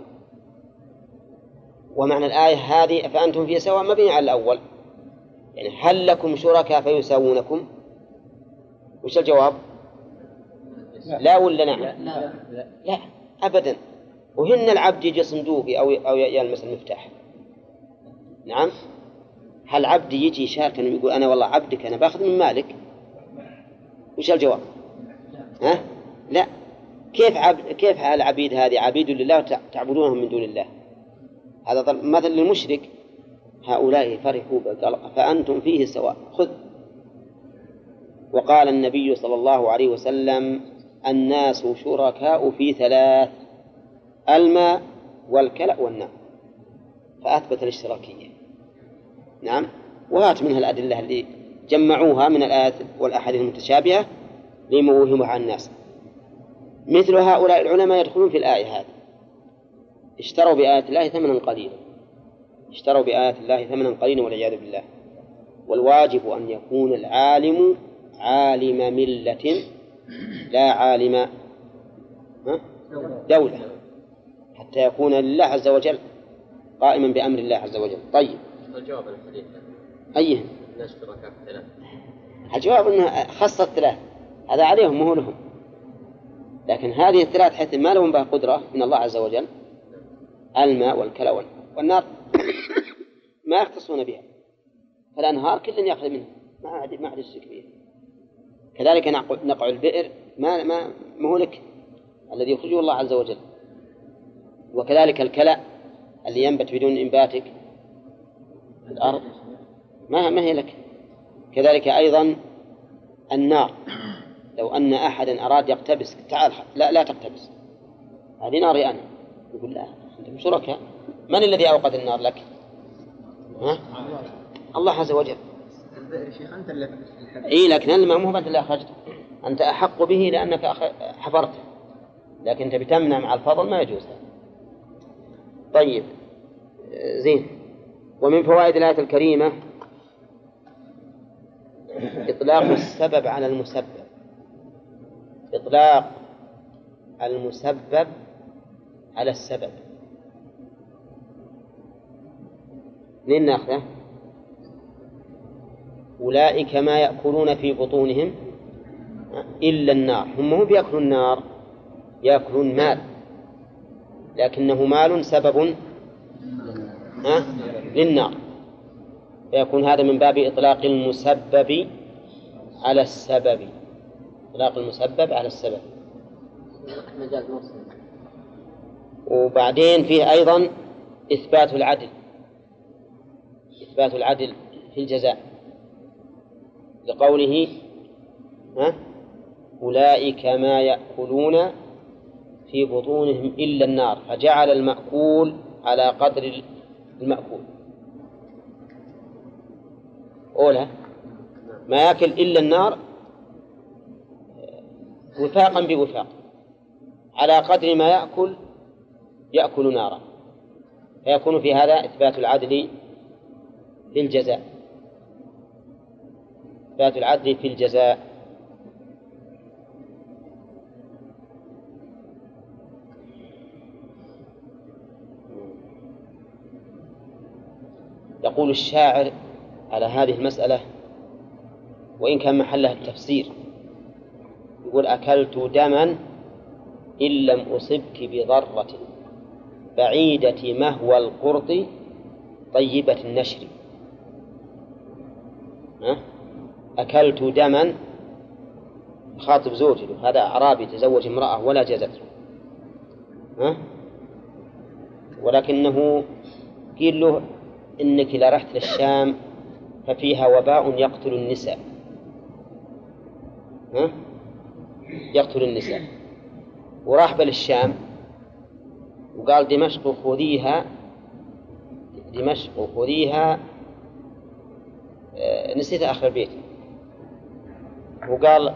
ومعنى الآية هذه فأنتم فيه سواء مبني على الأول، يعني هل لكم شركاء فيساوونكم؟ وش الجواب؟ لا ولا نعم؟ لا أبدا. وهن العبد يجي صندوقي أو يلمس المفتاح. نعم. هل عبد يجي شاركا ويقول أنا والله عبدك أنا باخذ من مالك؟ وش الجواب؟ ها؟ لا. كيف العبيد هذه عبيد لله تعبدونهم من دون الله؟ هذا مثل للمشرك. هؤلاء فرحوا فأنتم فيه سواء، خذ. وقال النبي صلى الله عليه وسلم: الناس شركاء في ثلاث: الماء والكلأ والنار. فأثبت الاشتراكية. نعم. وهات منها الأدلة اللي جمعوها من الآيات والأحاديث المتشابهة ليموهمها عن الناس. مثل هؤلاء العلماء يدخلون في الآية هذه، اشتروا بآيات الله ثمنا قليلا، اشتروا بآيات الله ثمنا قليلا والعياذ بالله. والواجب أن يكون العالم عالم ملة لا عالم دولة، حتى يكون لله عز وجل قائما بأمر الله عز وجل. طيب، الجواب عن الحديث أيهن؟ الناس شركاء في ثلاث. الجواب أنه خص الثلاث، هذا عليهم مو لهم. لكن هذه الثلاث حيث ما لهم بها قدرة من الله عز وجل: الماء والكلى والنار ما يختصون بها. فالأنهار كل يأخذ منها، ما عاد يشرك بها. كذلك نقع البئر ما هو لك، الذي يخرجه الله عز وجل. وكذلك الكلى اللي ينبت بدون إنباتك في الأرض ما هي لك. كذلك أيضا النار، لو أن أحدا أراد يقتبس تعال لا تقتبس، هذه ناري أنا، يقول لا أنتم شركاء. من الذي أوقد النار لك؟ الله عز وجل. البئر شيخ أنت اللي إيه، لكن الماء مو أنت اللي أخرجته، أنت أحق به لأنك حفرته، لكن أنت بتمنع مع الفضل ما يجوز. طيب زين. ومن فوائد الآية الكريمة إطلاق السبب على المسبب، إطلاق المسبب على السبب. منين ناخذه؟ أولئك ما يأكلون في بطونهم إلا النار. هم مو بيأكلون النار، يأكلون مال، لكنه مال سبب للنار، فيكون هذا من باب إطلاق المسبب على السبب، إطلاق المسبب على السبب. وبعدين فيه أيضا إثبات العدل، إثبات العدل في الجزاء، لقوله أولئك ما يأكلون في بطونهم إلا النار، فجعل المأكول على قدر المأكول. أولى ما يأكل إلا النار وفاقا بوفاق، على قدر ما يأكل نارا، فيكون في هذا إثبات العدل في الجزاء، إثبات العدل في الجزاء. يقول الشاعر على هذه المسألة، وإن كان محلها التفسير: يقول أكلت دما إن لم أصبك بضرة بعيدة مهوى القرط طيبة النشر. أكلت دما، خاطب زوجي، هذا أعرابي تزوج امرأة ولا جازته، ولكنه قيل له إنك لرحت للشام ففيها وباء يقتل النساء، يقتل النساء، وراح للشام وقال دمشق خذيها، نسيت آخر البيت، وقال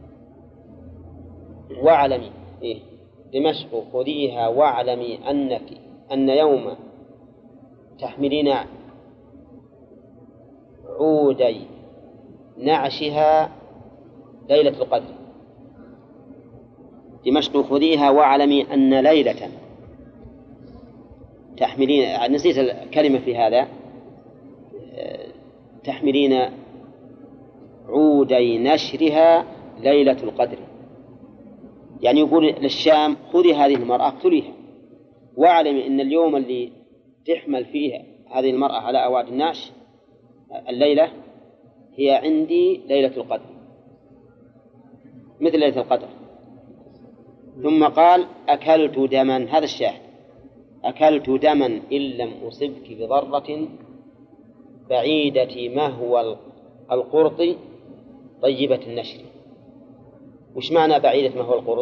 واعلمي دمشق خذيها واعلمي أن يوم تحملين عودي نعشها ليلة القدر. دمشق خذيها واعلمي أن ليلة تحملين، نسيت الكلمة في هذا، تحملين عودي نشرها ليلة القدر، يعني يقول للشام خذي هذه المرأة اقتليها، واعلمي أن اليوم اللي تحمل فيه هذه المرأة على أواد النعش الليلة هي عندي ليلة القدر، مثل ليلة القدر. ثم قال أكلت دما، هذا الشاهد، أكلت دما إن لم أصبك بضرة بعيدة مهوى القرط طيبة النشر. وش معنى بعيدة مهوى القرط؟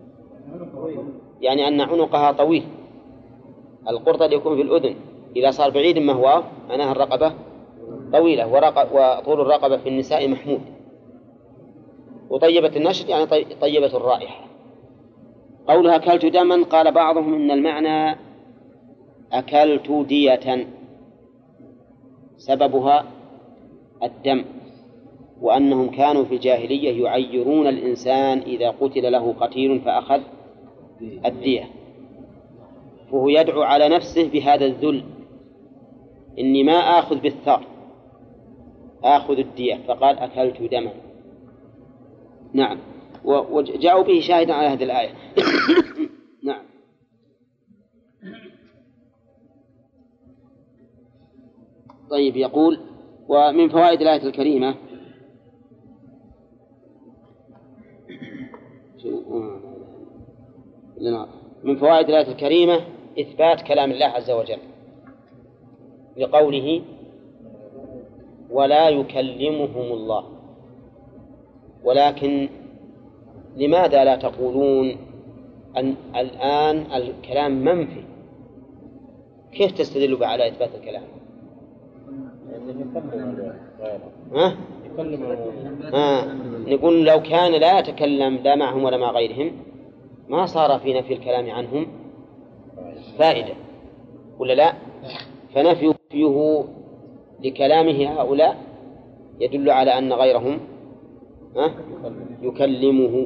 يعني أن عنقها طويل، القرط اللي يكون في الأذن إذا صار بعيد مهواه معناها الرقبة طويلة، وطول الرقبة في النساء محمود. وطيبة النشر يعني طيبة الرائحة. قولها أكلت دما، قال بعضهم إن المعنى أكلت دية سببها الدم، وأنهم كانوا في الجاهلية يعيرون الإنسان إذا قتل له قتيل فأخذ الدية، وهو يدعو على نفسه بهذا الذل، إني ما آخذ بالثار، آخذ الدية، فقال أكلت دما. نعم، وجاءوا به شاهدا على هذه الآية. نعم. طيب، يقول ومن فوائد الآية الكريمة إثبات كلام الله عز وجل لقوله ولا يكلمهم الله. ولكن لماذا لا تقولون أن الآن الكلام منفي؟ كيف تستدلوا على إثبات الكلام؟ نقول لو كان لا يتكلم لا معهم ولا مع غيرهم ما صار في نفي الكلام عنهم فائدة، ولا لا؟ فنفيه لكلامه هؤلاء يدل على أن غيرهم يكلمه،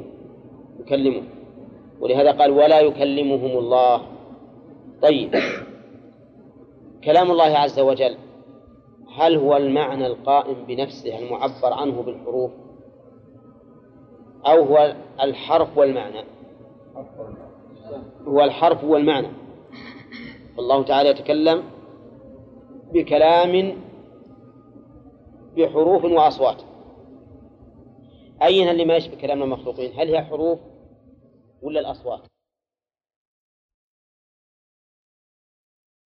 ولهذا قال ولا يكلمهم الله. طيب، كلام الله عز وجل هل هو المعنى القائم بنفسه المعبر عنه بالحروف، أو هو الحرف والمعنى؟ هو الحرف والمعنى. الله تعالى يتكلم بكلام بحروف وأصوات. أين اللي ما يشبه كلامنا المخلوقين؟ هل هي حروف ولا الأصوات؟